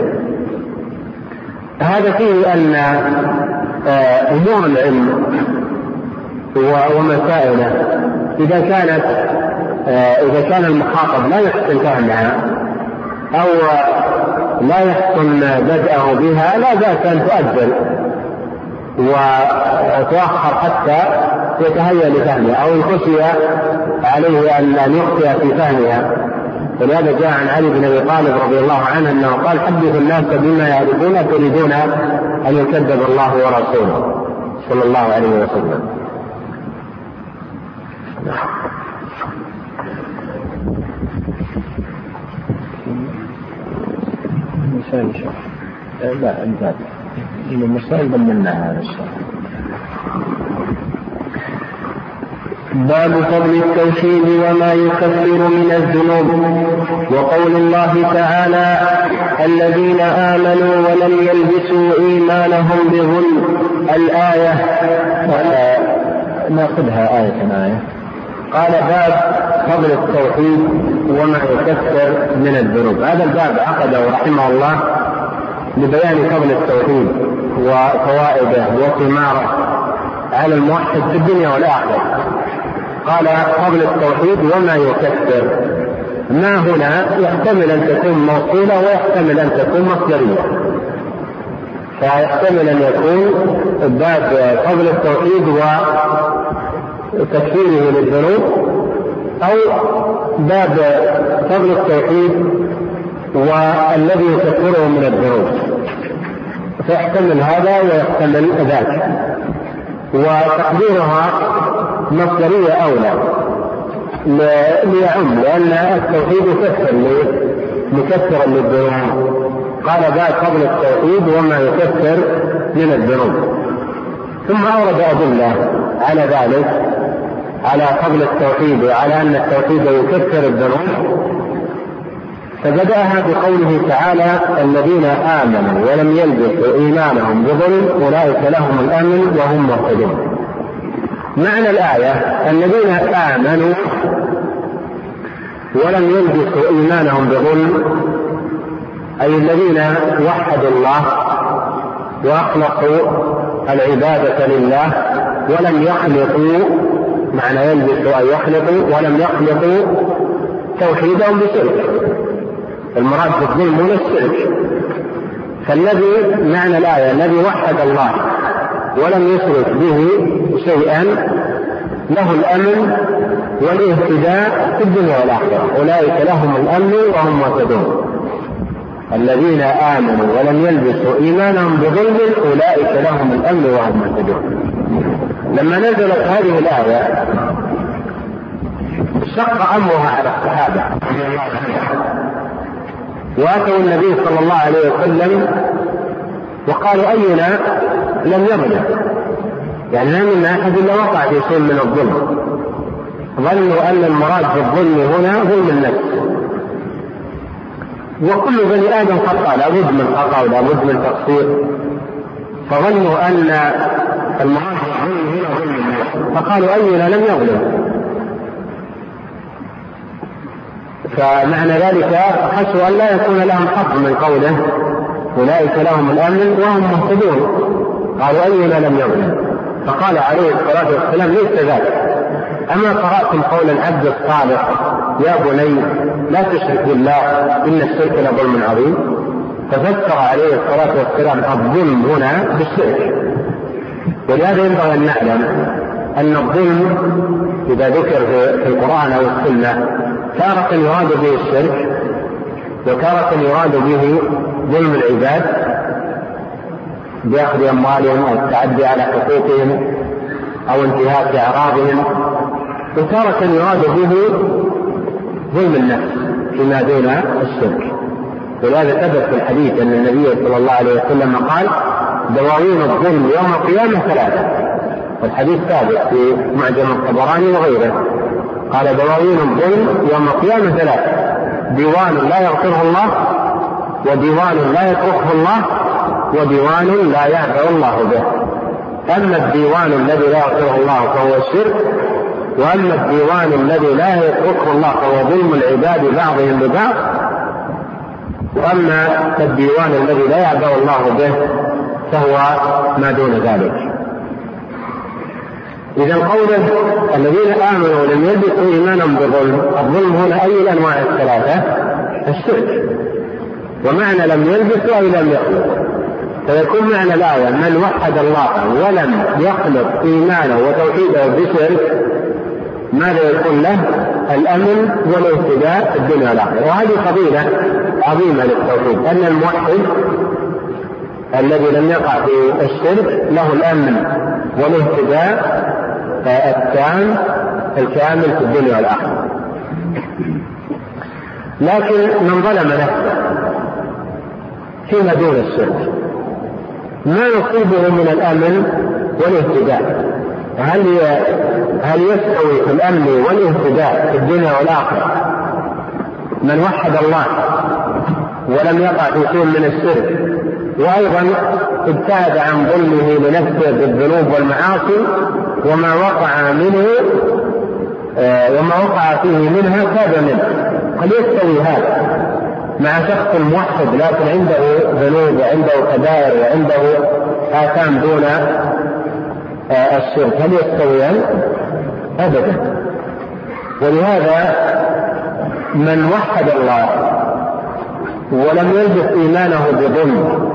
هذا فيه أن أمور العلم ومسائله إذا كانت إذا كان المخاطب لا يحسن فهمها أو لا يحسن بدءه بها لا بأس أن تؤجل وتؤخر حتى يتهيأ لفهمها، أو خشي عليه أن يخطئ في فهمها. ولهذا جاء عن علي بن أبي طالب رضي الله عنه أنه قال حدث الناس بما يعرفون تريدون أن يكذب الله ورسوله صلى الله عليه وسلم. لا انتهت المسائل ضمناها هذا الشيء. باب فضل التوحيد وما يكفر من الذنوب، وقول الله تعالى الذين آمنوا ولم يلبسوا إيمانهم بظلم الآية. نأخذها آية آية. قال باب فضل التوحيد وما يكفر من الذنوب. هذا الباب عقده رحمه الله لبيان فضل التوحيد وفوائده وثماره على الموحد في الدنيا والآخرة. قال فضل التوحيد وما يكفر، ما هنا يحتمل أن تكون موصولة ويحتمل أن تكون مصدرية، فيحتمل أن يكون باب فضل التوحيد وتكفيره للذنوب، أو باب فضل التوحيد والذي يكفره من الذنوب، فيحتمل هذا ويحتمل ذاك، وتقديرها مصدرية أولى ليعم، لأن التوحيد يكفر مكفرا للذنوب. قال باب فضل التوحيد وما يكفر من الذنوب، ثم أورد أدلة على ذلك، على فضل التوحيد وعلى أن التوحيد يكفر الذنوب. فبدأها بقوله تعالى الذين آمنوا ولم يلبسوا إيمانهم بظلم أولئك لهم الأمن وهم مهتدون. معنى الآية الذين آمنوا ولم يلبسوا إيمانهم بظلم، أي الذين وحدوا الله وأخلصوا العبادة لله ولم يخلطوا، معنى يلبسوا أي يخلطوا، ولم يخلطوا توحيدهم بشرك. المراد بالظلم هو الشرك. فالذي معنى الآية الذي وحد الله ولم يشرك به شيئا له الأمن والاهتداء في الدنيا والآخرة، أولئك لهم الأمن وهم مهتدون. الذين آمنوا ولم يلبسوا إيمانهم بظلم أولئك لهم الأمن وهم مهتدون. لما نزلت هذه الآية شق أمرها على الصحابة وأتوا النبي صلى الله عليه وسلم وقالوا أينا لم يظلم، يعني ما منا أحد إلا وقع في شيء من الظلم. ظنوا أن المراد بالظلم هنا ظلم النفس، وكل بني آدم خطأ، لا بد من خطأ ولا بد من تقصير، فظنوا أن المراد بالظلم هنا ظلم النفس، فقالوا أينا لم يظلم. فمعنى ذلك خشوا أن لا يكون لهم حق من قوله أولئك لهم الأمن وهم مهتدون، قالوا أينا لم يظلم. فقال عليه الصلاة والسلام ليس ذلك، أما قرأتم قول العبد الصالح يا بني لا تشرك بالله إن الشرك لظلم عظيم، ففسر عليه الصلاة والسلام الظلم هنا بالشرك. ولهذا ينبغي أن نعلم أن الظلم إذا ذكر في القرآن أو السنة تارة يراد به الشرك، وتارة يراد به ظلم العباد بأخذ أموالهم أو التعدي على حقوقهم أو انتهاك أعراضهم، وتارة يراد به ظلم النفس فيما دون الشرك. ولهذا ثبت في الحديث أن النبي صلى الله عليه وسلم قال: دواوين الظلم يوم القيامة ثلاثة. والحديث ثابت في معجم الطبراني وغيره، قال: دواوين الظلم يوم القيامة ثلاثة: ديوان لا يغفره الله، وديوان لا يتركه الله، وديوان لا يعفو الله به. أما الديوان الذي لا يغفره الله فهو الشرك، وأما الديوان الذي لا يتركه الله فهو ظلم العباد بعضهم ببعض، وأما الديوان الذي لا يعفو الله به فهو ما دون ذلك. إذا قوله الذين آمنوا ولم يلبسوا إيمانهم بظلم، الظلم هنا أي الأنواع الثلاثة؟ الشرك. ومعنى لم يلبسوا أي لم يخلق، فيكون معنى الآية: من وحد الله ولم يخلق إيمانه وتوحيده بشرك، ماذا يكون له؟ الأمن والاهتداء في الدنيا والآخرة. وهذه فضيلة عظيمة للتوحيد، أن الموحد الذي لم يقع في الشرك له الأمن والاهتداء التام الكامل في الدنيا والآخرة. لكن من ظلم نفسه فيما دون الشرك ما يصيبه من الأمن والاهتداء؟ هل هل يستوي في الأمن والاهتداء في الدنيا والآخرة من وحد الله ولم يقع في شيء من الشرك، وأيضا ابتعد عن ظلمه لنفسه بالذنوب والمعاصي وما وقع منه وما وقع فيه منها تاب منه؟ هل يستوي هذا مع شخص موحد لكن عنده ذنوب وعنده كبائر وعنده آثام دون الشرك؟ هل يستويان؟ أبدا. ولهذا من وحد الله ولم يلبس إيمانه بظلم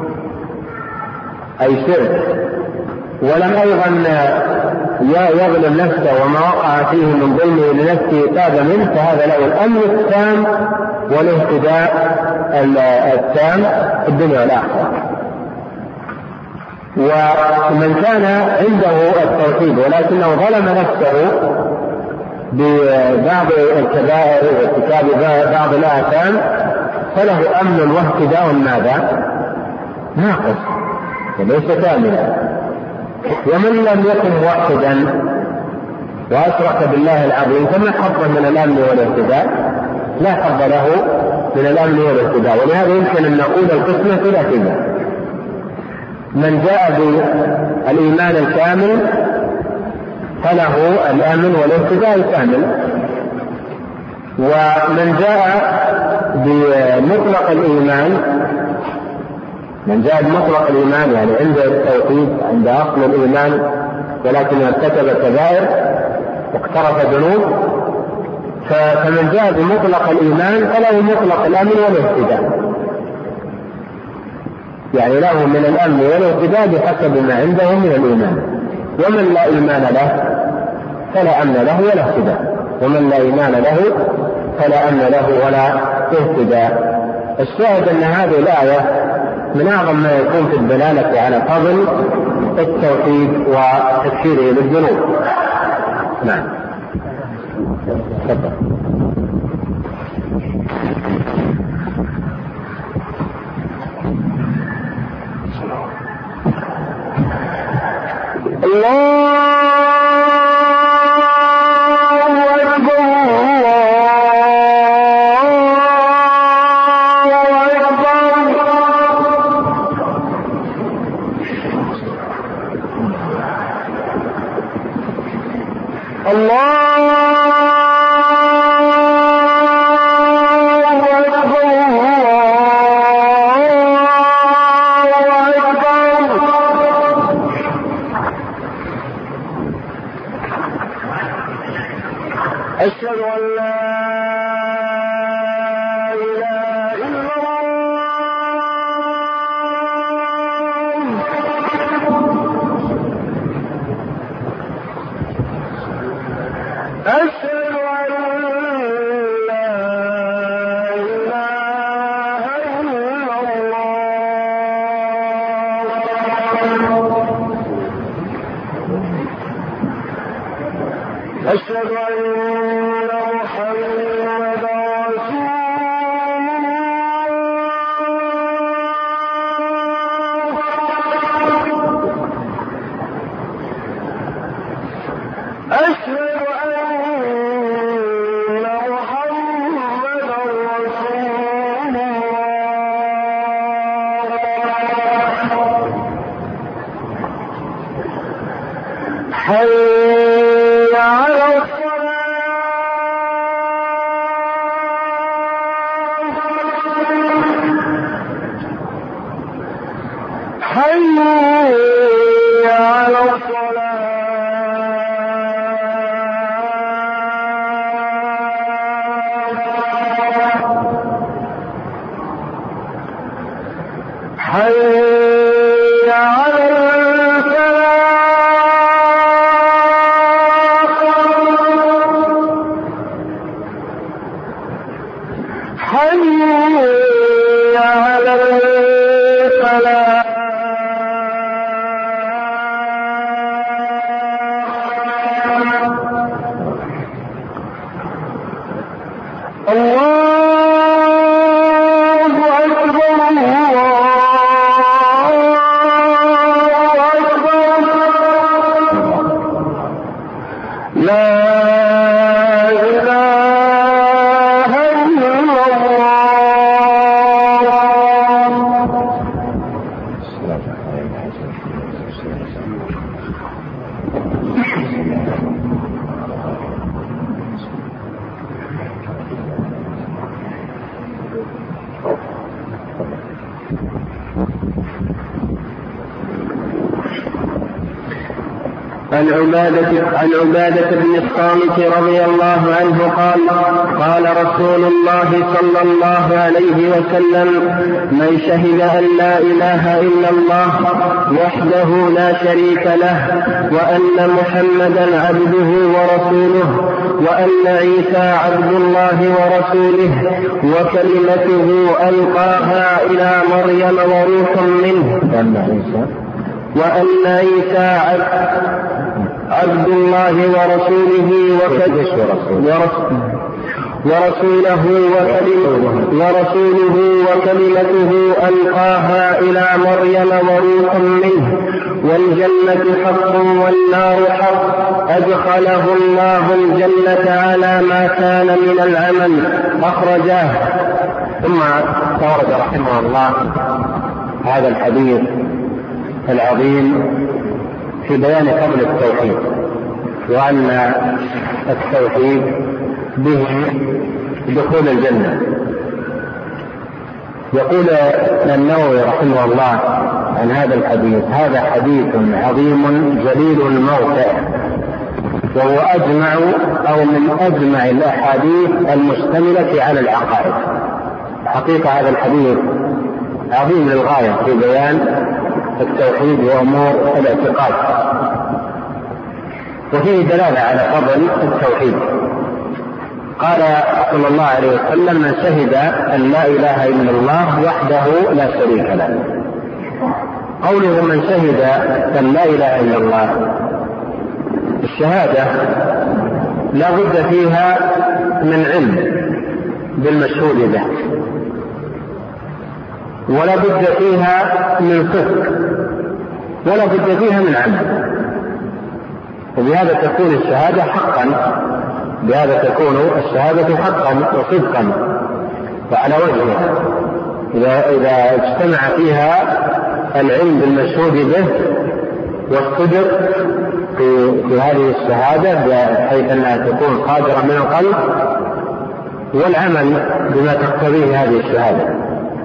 أي شرك، ولم أيضا يظلم نفسه وما وقع فيه من ظلمه لنفسه تاب منه، فهذا له الأمن التام والاهتداء التام في الدنيا والآخرة. ومن كان عنده التوحيد ولكنه ظلم نفسه ببعض الكبائر وارتكاب بعض الآثام فله أمن واهتداء ماذا؟ ناقص وليس كاملا. ومن لم يكن موحدا وأشرك بالله العظيم فما حظ من الأمن والاهتداء؟ لا حظ له من الأمن والاهتداء. ولهذا يمكن أن نقول القسمة ثلاثية: من جاء بالإيمان الكامل فله الأمن والاهتداء الكامل، ومن جاء بمطلق الإيمان من جاء بمطلق الإيمان يعني عنده التوحيد عند أصل الإيمان ولكن ارتكب كبائر واقترف ذنوب، فمن جاء بمطلق الإيمان فله مطلق الأمن والاهتداء، يعني له من الأمن والاهتداء بحسب ما عنده من الإيمان. ومن لا إيمان له فلا أمن له ولا اهتداء، ومن لا إيمان له فلا أمن له ولا اهتداء. الشاهد أن هذه الآية من أعظم ما يكون في الدلالة على فضل التوحيد وتكفيره للذنوب. نعم. تفضل. الله الله أشهد أن لا إله إلا الله أشهد أن محمدا رسول أشهد أن محمدا رسول الله حي على الصلاة حي على الصلاة حي على الفلاح حي على الفلاح الله أكبر الله لا إله إلا عن عبادة عن عبادة بن الصامت رضي الله عنه قال قال رسول الله صلى الله عليه وسلم من شهد أن لا إله إلا الله وحده لا شريك له وأن محمدا عبده ورسوله وأن عيسى عبد الله ورسوله وكلمته ألقاها إلى مريم وروح منه وأن عيسى عبد الله ورسوله ورسوله ورسوله وكلمته ألقاها إلى مريم وروح منه والجنة حق والنار حق أدخله الله الجنة على ما كان من العمل أخرجاه. ثم ورد رحمه الله هذا الحديث العظيم في بيان فضل التوحيد وأن التوحيد به دخول الجنة. يقول النووي رحمه الله عن هذا الحديث هذا حديث عظيم جليل الموقع وهو أجمع أو من أجمع الأحاديث المشتملة على العقائد. حقيقة هذا الحديث عظيم للغاية في بيان التوحيد وأمور الاعتقاد وفيه دلالة على فضل التوحيد. قال صلى الله عليه وسلم من شهد أن لا إله إلا الله وحده لا شريك له. قوله من شهد أن لا إله إلا الله الشهادة لا بد فيها من علم بالمشهود به ولا بد فيها من صدق ولا بد فيها من عمل وبهذا تكون الشهادة حقا بهذا تكون الشهادة حقا وصدقا وعلى وجهها. إذا, إذا اجتمع فيها العلم بالمشهود به والصدق في, في هذه الشهادة بحيث أنها تكون صادرة من القلب والعمل بما تقتضيه هذه الشهادة.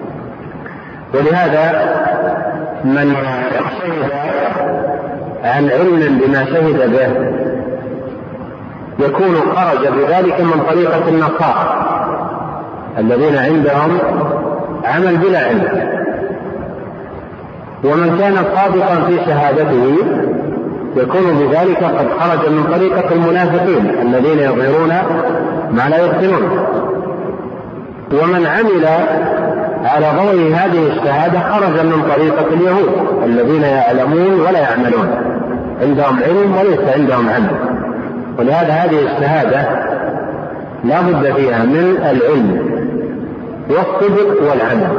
ولهذا من شهد عن علم بما شهد به يكون خرج بذلك من طريقة النصارى الذين عندهم عمل بلا علم. ومن كان صادقا في شهادته يكون بذلك قد خرج من طريقة المنافقين الذين يظهرون ما لا يبطنون. ومن عمل على ضوء هذه الشهادة خرج من طريقة اليهود الذين يعلمون ولا يعملون، عندهم علم وليس عندهم عمل. ولهذا هذه الشهادة لا بد فيها من العلم والصدق والعمل.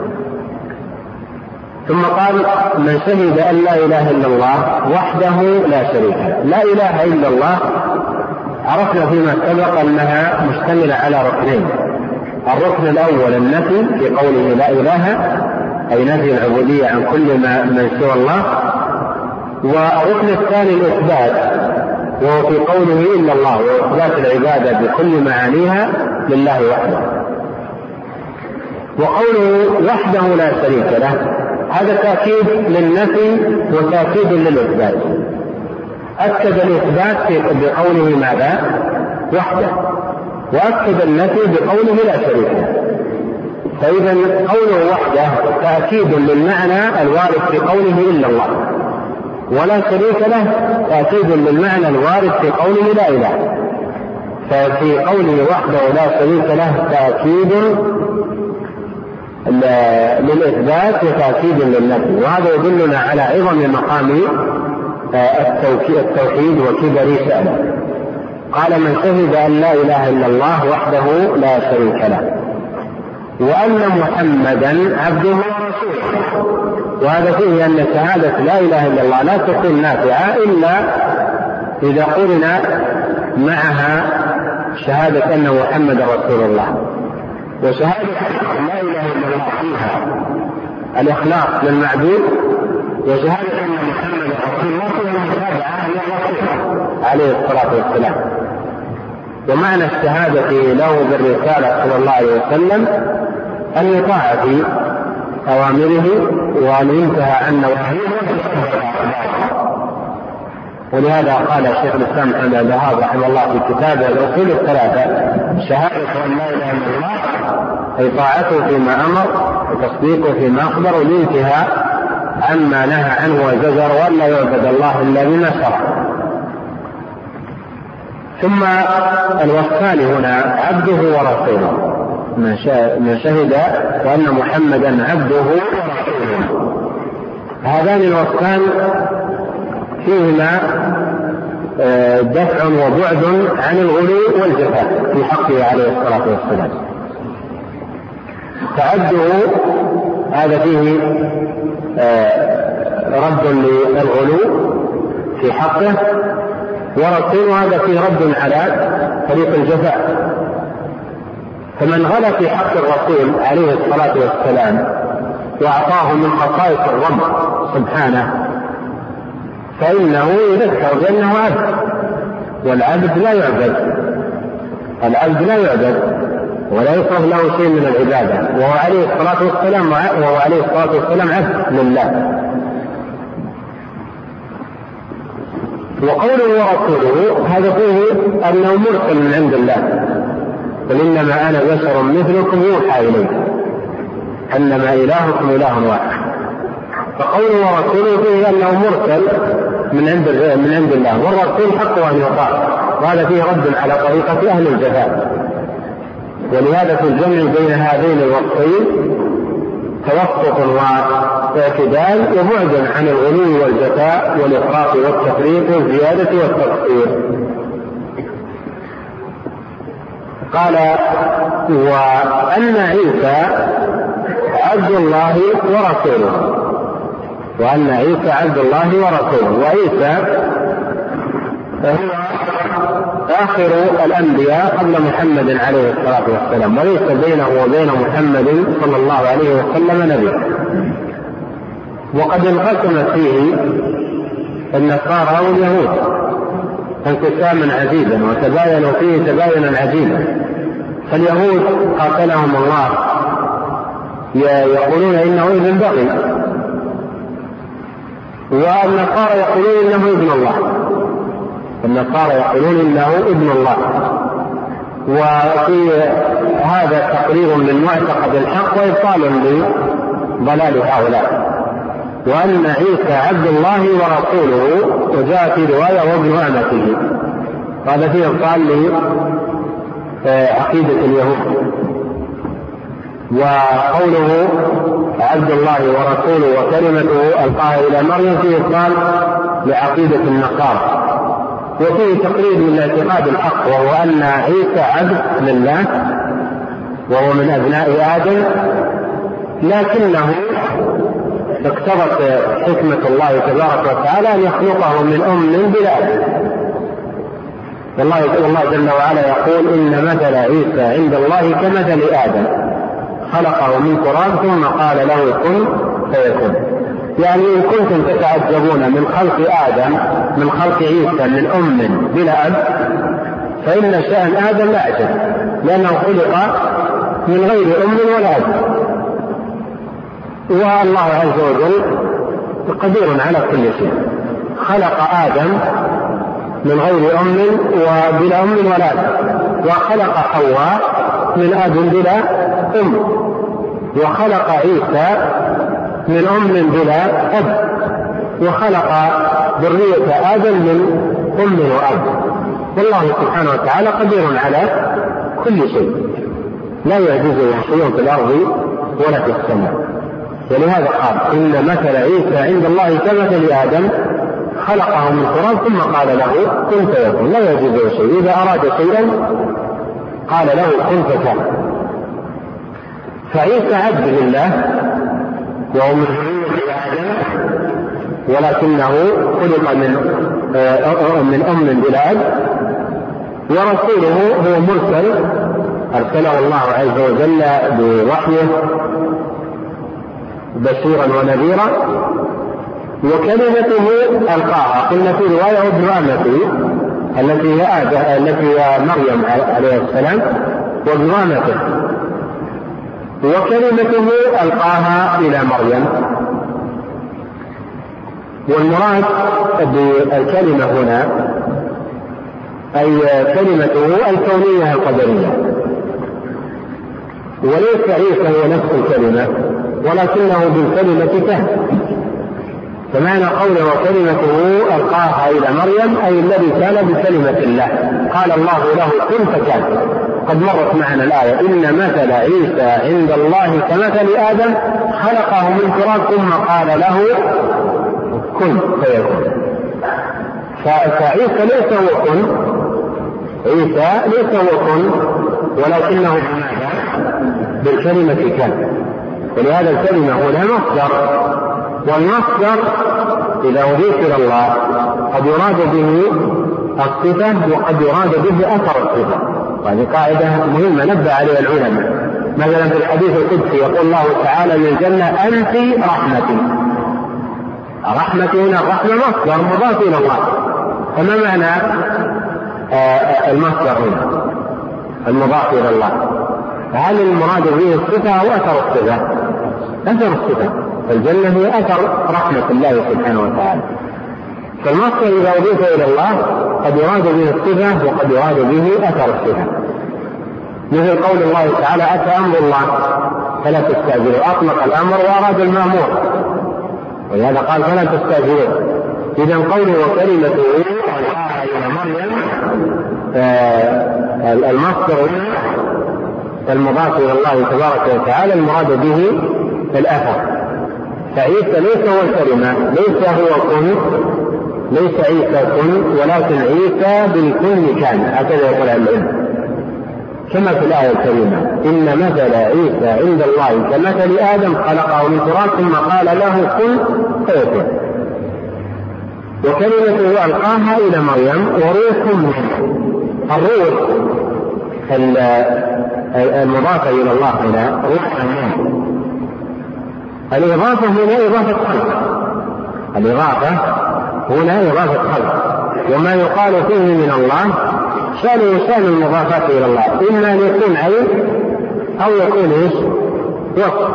ثم قال: من شهد أن لا إله إلا الله وحده لا شريك له. لا إله إلا الله عرفنا فيما سبق أنها مشتملة على ركنين. الركن الأول النفي في قوله لا إله، أي نفي العبودية عن كل ما من سوى الله. والركن الثاني الإثبات، وهو في قوله إلا الله، وإثبات العبادة بكل معانيها لله وحده. وقوله وحده لا شريك له هذا تأكيد للنفي وتأكيد للإثبات. أكد الإثبات بقوله ماذا؟ وحده، وأكد النفي بقوله لا شريك له. فإذا قوله وحده تأكيد للمعنى الوارد في قوله إلا الله، ولا شريك له تأكيد للمعنى الوارد في قوله لا إله. ففي قوله وحده لا شريك له تأكيد للإثبات وتأكيد للنفي، وهذا يدلنا على عظم مقام التوحيد وكبر شأنه. قال: من شهد أن لا إله إلا الله وحده لا شريك له وأن محمدا عبده ورسوله. وهذا فيه أن شهادة لا إله إلا الله لا تكون نافعة إلا إذا قرنا معها شهادة أن محمدا رسول الله. وشهادة لا إله إلا الله فيها الإخلاص للمعبود، وشهادة أن محمدا رسول الله فيها المتابعة للرسول عليه الصلاة والسلام. ومعنى الشهادة له بالرسالة صلى الله عليه وسلم أن يطاع في أوامره وأن ينتهى عن نواهيه. ولهذا قال الشيخ الإسلام محمد بن عبد رحمه الله في كتابه الأصول الثلاثة: شهادة أن لا إله إلا الله أي طاعته فيما أمر وتصديقه فيما أخبر والانتهاء عما نهى عنه وزجر، وأن لا يعبد الله إلا بما شرع. ثم الوصفان هنا عبده ورسوله. من شهد وأن محمدا عبده ورسوله، هذان الوصفان فيهما دفع وبعد عن الغلو والجفاء في حقه عليه الصلاة والسلام. تعده هذا فيه رد للغلو في حقه، ورسول هذا فيه رد على طريق الجفاء. فمن غلا في حق الرسول عليه الصلاة والسلام وأعطاه من خصائص الرب سبحانه فإنه يذكر بأنه عبد، والعبد لا يعبد، العبد لا يعبد ولا يصرف له شيء من العبادة، وهو عليه الصلاة والسلام وهو عليه الصلاة والسلام عبد لله. وقوله ورسوله هذا فيه أنه مرسل من عند الله، قل إنما أنا بشر مثلكم يوحى إلي أنما إلهكم إله واحد. فقوله ورسوله فيه أنه مرسل من عند من عند الله، والرسول حقه أن يطاع، وهذا فيه رد على طريقة أهل الجفاء. ولهذا في الجمع بين هذين الوصفين توسط واعتدال وبعد عن الغلو والجفاء والإفراط والتفريط والزيادة والتقصير. قال: وأن عيسى عبد الله ورسوله، وأن عيسى عبد الله ورسوله. وعيسى هو آخر الأنبياء قبل محمد عليه الصلاة والسلام، وليس بينه وبين محمد صلى الله عليه وسلم نبي. وقد انقسم فيه النصارى واليهود انقساما عجيبا، وتباينوا فيه تباينا عجيبا. فاليهود قاتلهم الله يقولون إنه ابن بغي، والنصارى يقولون إنه ابن الله، النصارى يقولون إنه ابن الله. وفي هذا تقرير للمعتقد الحق وإبطال لضلال هؤلاء. وأن عيسى عبد الله ورسوله، وجاء في رواية وابن أمته. هذا فيه إبطال لعقيدة اليهود. وقوله عبد الله ورسوله وكلمته ألقاها إلى مريم فيه إبطال لعقيدة النصارى. وفيه تقريب من اعتقاد الحق، وهو أن عيسى عبد لله وهو من أبناء آدم، لكنه اقتضت حكمة الله تبارك وتعالى أن يخلقه من أم بلا أب. والله جل وعلا يقول: إن مثل عيسى عند الله كمثل آدم خلقه من تراب ثم قال له كن فيكون. يعني إن كنتم تتعجبون من خلق آدم من خلق عيسى من أم بلا أب، فإن شأن آدم أعجب، لأنه خلق من غير أم ولا أب. والله عز وجل قدير على كل شيء، خلق آدم من غير أم وبلا أم ولا أب، وخلق حواء من أب بلا أم، وخلق عيسى من أم بلا أب، وخلق ذرية آدم من أم وأب. والله سبحانه وتعالى قدير على كل شيء، لا يعجزه شيء في الأرض ولا في السماء. ولهذا قال: إن مثل عيسى عند الله كمثل آدم خلقه من تراب ثم قال له كن فيكون. لا يعجزه شيء، إذا أراد شيئا قال له كن فكان. فعيسى عبد لله وهو من ذرية آدم، ولكنه خلق من من أم بلا أب. ورسوله هو مرسل أرسله الله عز وجل بوحيه بشيرا ونذيرا. وكلمته ألقاها، قلنا في رواية ابن أمته التي هي آدم التي هي مريم عليه السلام وابن أمته. وكلمته ألقاها إلى مريم. والمراد بالكلمة هنا أي كلمته الكونية القدرية، وليس عيسى هو نفس الكلمة، ولكنه بالكلمة كهف. فمعنى قوله وكلمته ألقاها إلى مريم أي الذي كان بكلمة الله، قال الله له كن فكان. قد مرت معنا الآية: إن مثل عيسى عند الله كمثل آدم خلقه من تراب ثم قال له كن فيكون. فعيسى ليس هو كن، عيسى ليس هو كن، ولكنه بماذا؟ بالكلمة كان. ولهذا الكلمة هنا مصدر، والمصدر إذا أضيف إلى الله قد يراد به الصفة وقد يراد به أثر الصفة. وهذه قاعدة مهمة نبه عليها العلماء. مثلا في الحديث القدسي يقول الله تعالى للجنة: أنت رحمتي. رحمتي هنا الرحمة مصدر مضاف إلى الله. فما معنى آه المصدر هنا المضاف إلى الله؟ هل المراد به الصفة أو أثر الصفة؟ أثر الصفة. الجنة هي أثر رحمة الله سبحانه وتعالى. فالمصدر إذا أضيف إلى الله قد يراد به الصفة وقد يراد به أثر الصفة. مثل قول الله تعالى: أتى أمر الله فلا تستعجلوا. أطلق الأمر وأراد المأمور، ولهذا قال فلا تستعجلوا. إذا قوله وكلمته ألقاها إلى مريم آه المصدر المضاف إلى الله تبارك وتعالى المراد به الأثر. فعيسى ليس هو الكلمة، ليس هو كن، ليس عيسى كن، ولكن عيسى بالكن كان. هكذا يقول العلم كما في الآية الكريمة: إن مثل عيسى عند الله كمثل آدم خلقه من تراب ثم قال له كن فيكون. وكلمته ألقاها إلى مريم وروح منه. الروح المضافة إلى الله هنا روح منه. الإضافة هنا إضافة خلق، الإضافة هنا إضافة خلق. وما يقال فيه من الله شأنه شأن المضافات إلى الله، إما أن يكون عين أو يكون إيش؟ وصف.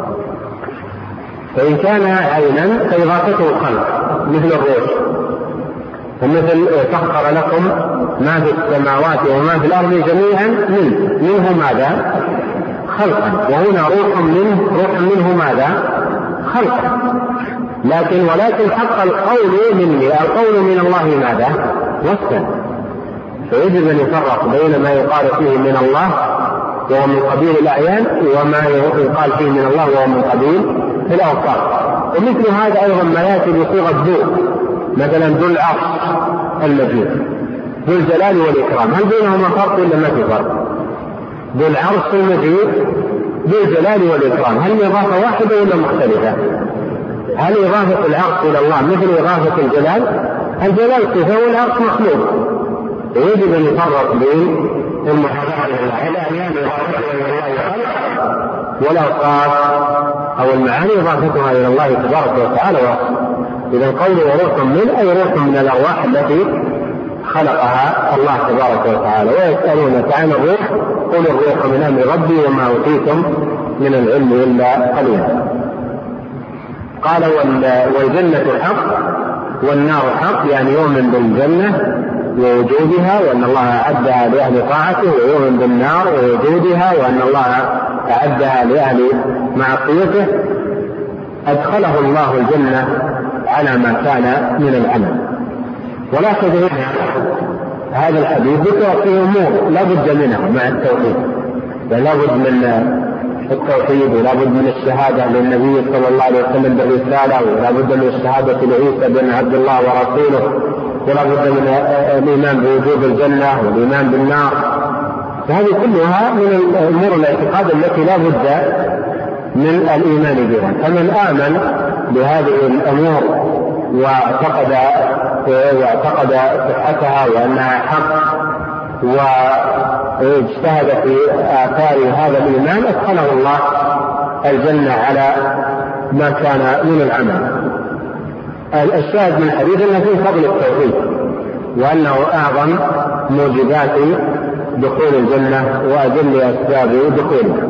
فإن كان عينا فإضافته خلق مثل الروح، ومثل سخر لكم ما في السماوات وما في الأرض جميعا منه منه ماذا؟ خلقا. وهنا روح منه، روح منه ماذا؟ خلقا. لكن ولكن حق القول مني، القول من الله ماذا؟ وسطا. فيجب أن يفرق بين ما يقال فيه من الله وهو من قبيل الأعيان وما يقال فيه من الله وهو من قبيل الأوصاف. ومثل هذا أيضا ما يأتي بصيغة ذو، مثلا ذو العرش المجيد، ذو الجلال والإكرام، هل بينهما فرق ولا ما في فرق؟ ذو العرش المجيد ذو الجلال والإكرام، هل الإضافة واحدة ولا مختلفة؟ هل إضافة العرش إلى الله مثل إضافة الجلال؟ الجلال صفة والعرش مخلوق، ويجب أن يفرق بين المحافظة على الأعيان والأوصاف أو المعاني إضافتها إلى الله تبارك وتعالى. إذا القول وروح من أي روح من الأرواح التي خلقها الله تبارك وتعالى. ويسألونك عن الروح قل الروح من أمر ربي وما أوتيتم من العلم إلا قليلا. قال والجنة حق والنار حق، يعني يؤمن بالجنة ووجودها وأن الله أعدها لأهل طاعته، ويؤمن بالنار ووجودها وأن الله أعدها لأهل معصيته. أدخله الله الجنة على ما كان من العمل. ولا تدري هذا الحديث ذكر فيه أمور لا بد منها مع التوحيد، لا بد من التوحيد ولا بد من الشهادة للنبي صلى الله عليه وسلم بالرسالة، ولا بد من الشهادة لعيسى بن عبد الله ورسوله، ولا بد من الإيمان بوجود الجنة والإيمان بالنار. فهذه كلها من أمور الاعتقاد التي لا بد من الإيمان بها. فمن آمن بهذه الأمور واعتقد واعتقد صحتها وأنها حق واجتهد في آثار هذا الإيمان أدخله الله الجنة على ما كان من العمل. الشاهد من الحديث أنه فيه فضل التوحيد وأنه أعظم موجبات دخول الجنة وأجل أسباب دخولها.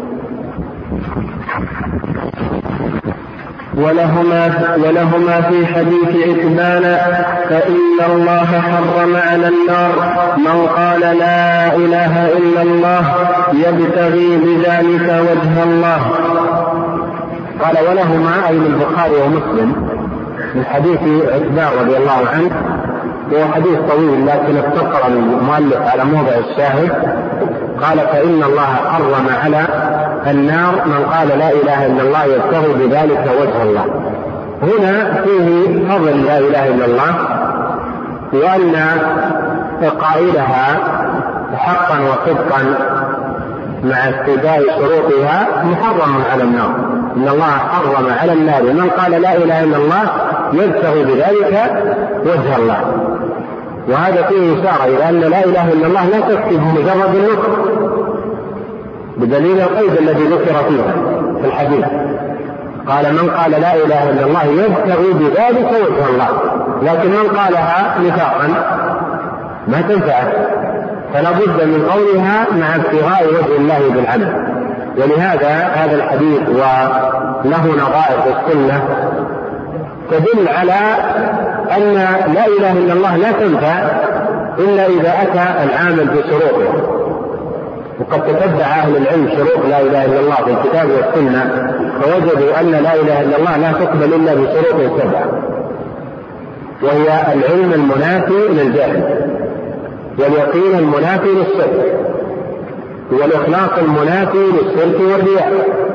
ولهما, ولهما في حديث عتبان فإن الله حرم على النار من قال لا إله إلا الله يبتغي بذلك وجه الله. قال ولهما أي البخاري ومسلم من حديث عتبان رضي الله عنه، وهو حديث طويل لكن اختصر المؤلف على موضع الشاهد. قال فإن الله حرم على النار من قال لا إله إلا الله يبتغي بذلك وجه الله. هنا فيه فضل لا إله إلا الله، وأن قائلها حقا وصدقا مع استيفاء شروطها محرم على النار. إن الله حرم على النار من قال لا إله إلا الله يبتغي بذلك وجه الله. وهذا فيه إشارة إلى أن لا إله إلا الله لا تكفي بمجرد النطق، بدليل القيد الذي ذكر فيها في الحديث. قال من قال لا إله إلا الله يبتغي بذلك وجه الله، لكن من قالها نفاقا ما تنفعه، فلا بد من قولها مع ابتغاء وجه الله بالعمل. ولهذا هذا الحديث وله نظائر في السنة تدل على أن لا إله إلا الله لا تنفع إلا إذا أتى العامل بشروطه. وقد تتبع أهل العلم شروط لا إله إلا الله في الكتاب والسنة فوجدوا أن لا إله إلا الله لا تقبل إلا بشروط سبعة، وهي العلم المنافي للجهل، واليقين المنافي للشرك، والإخلاص المنافي للشرك والرياء،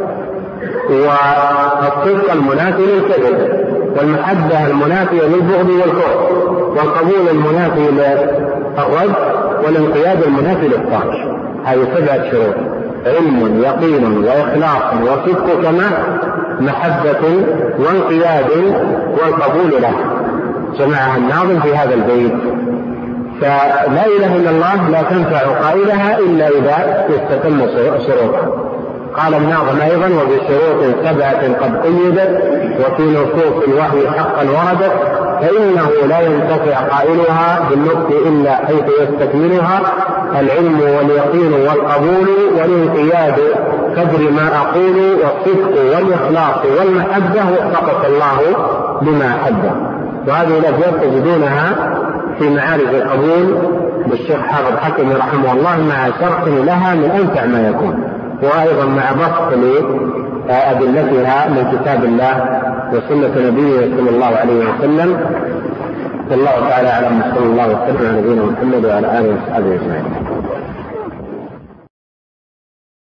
والصدق المنافي للكذب، والمحبة المنافية للبغض والكفر، والقبول المنافي للرد، والانقياد المنافي للطاعة. هذه سبعة شروط: علم يقين وإخلاص وصدق كما محبة وانقياد والقبول له، جمعها الناظم في هذا البيت. فلا إله إلا الله لا تنفع قائلها إلا إذا استتم شروطها. قال الناظم أيضا وبشروط سبعة قد قيدت وفي نصوص الوحي حقا وردت، فإنه لا ينتفع قائلها بالنطق إلا حيث يستكملها: العلم واليقين والقبول والانقياد قدر ما أقول، والصدق والإخلاص والمحبة وفقك الله بما أحبه. وهذه الأبيات تجدونها في معارف القبول للشيخ حافظ حكمي رحمه الله مع شرح لها من أنفع ما يكون، وأيضا مع بسط أدلتها من كتاب الله وسنة نبيه صلى الله عليه وسلم. والله تعالى أعلم. صلى الله وسلم على نبينا محمد وعلى آله وصحبه أجمعين.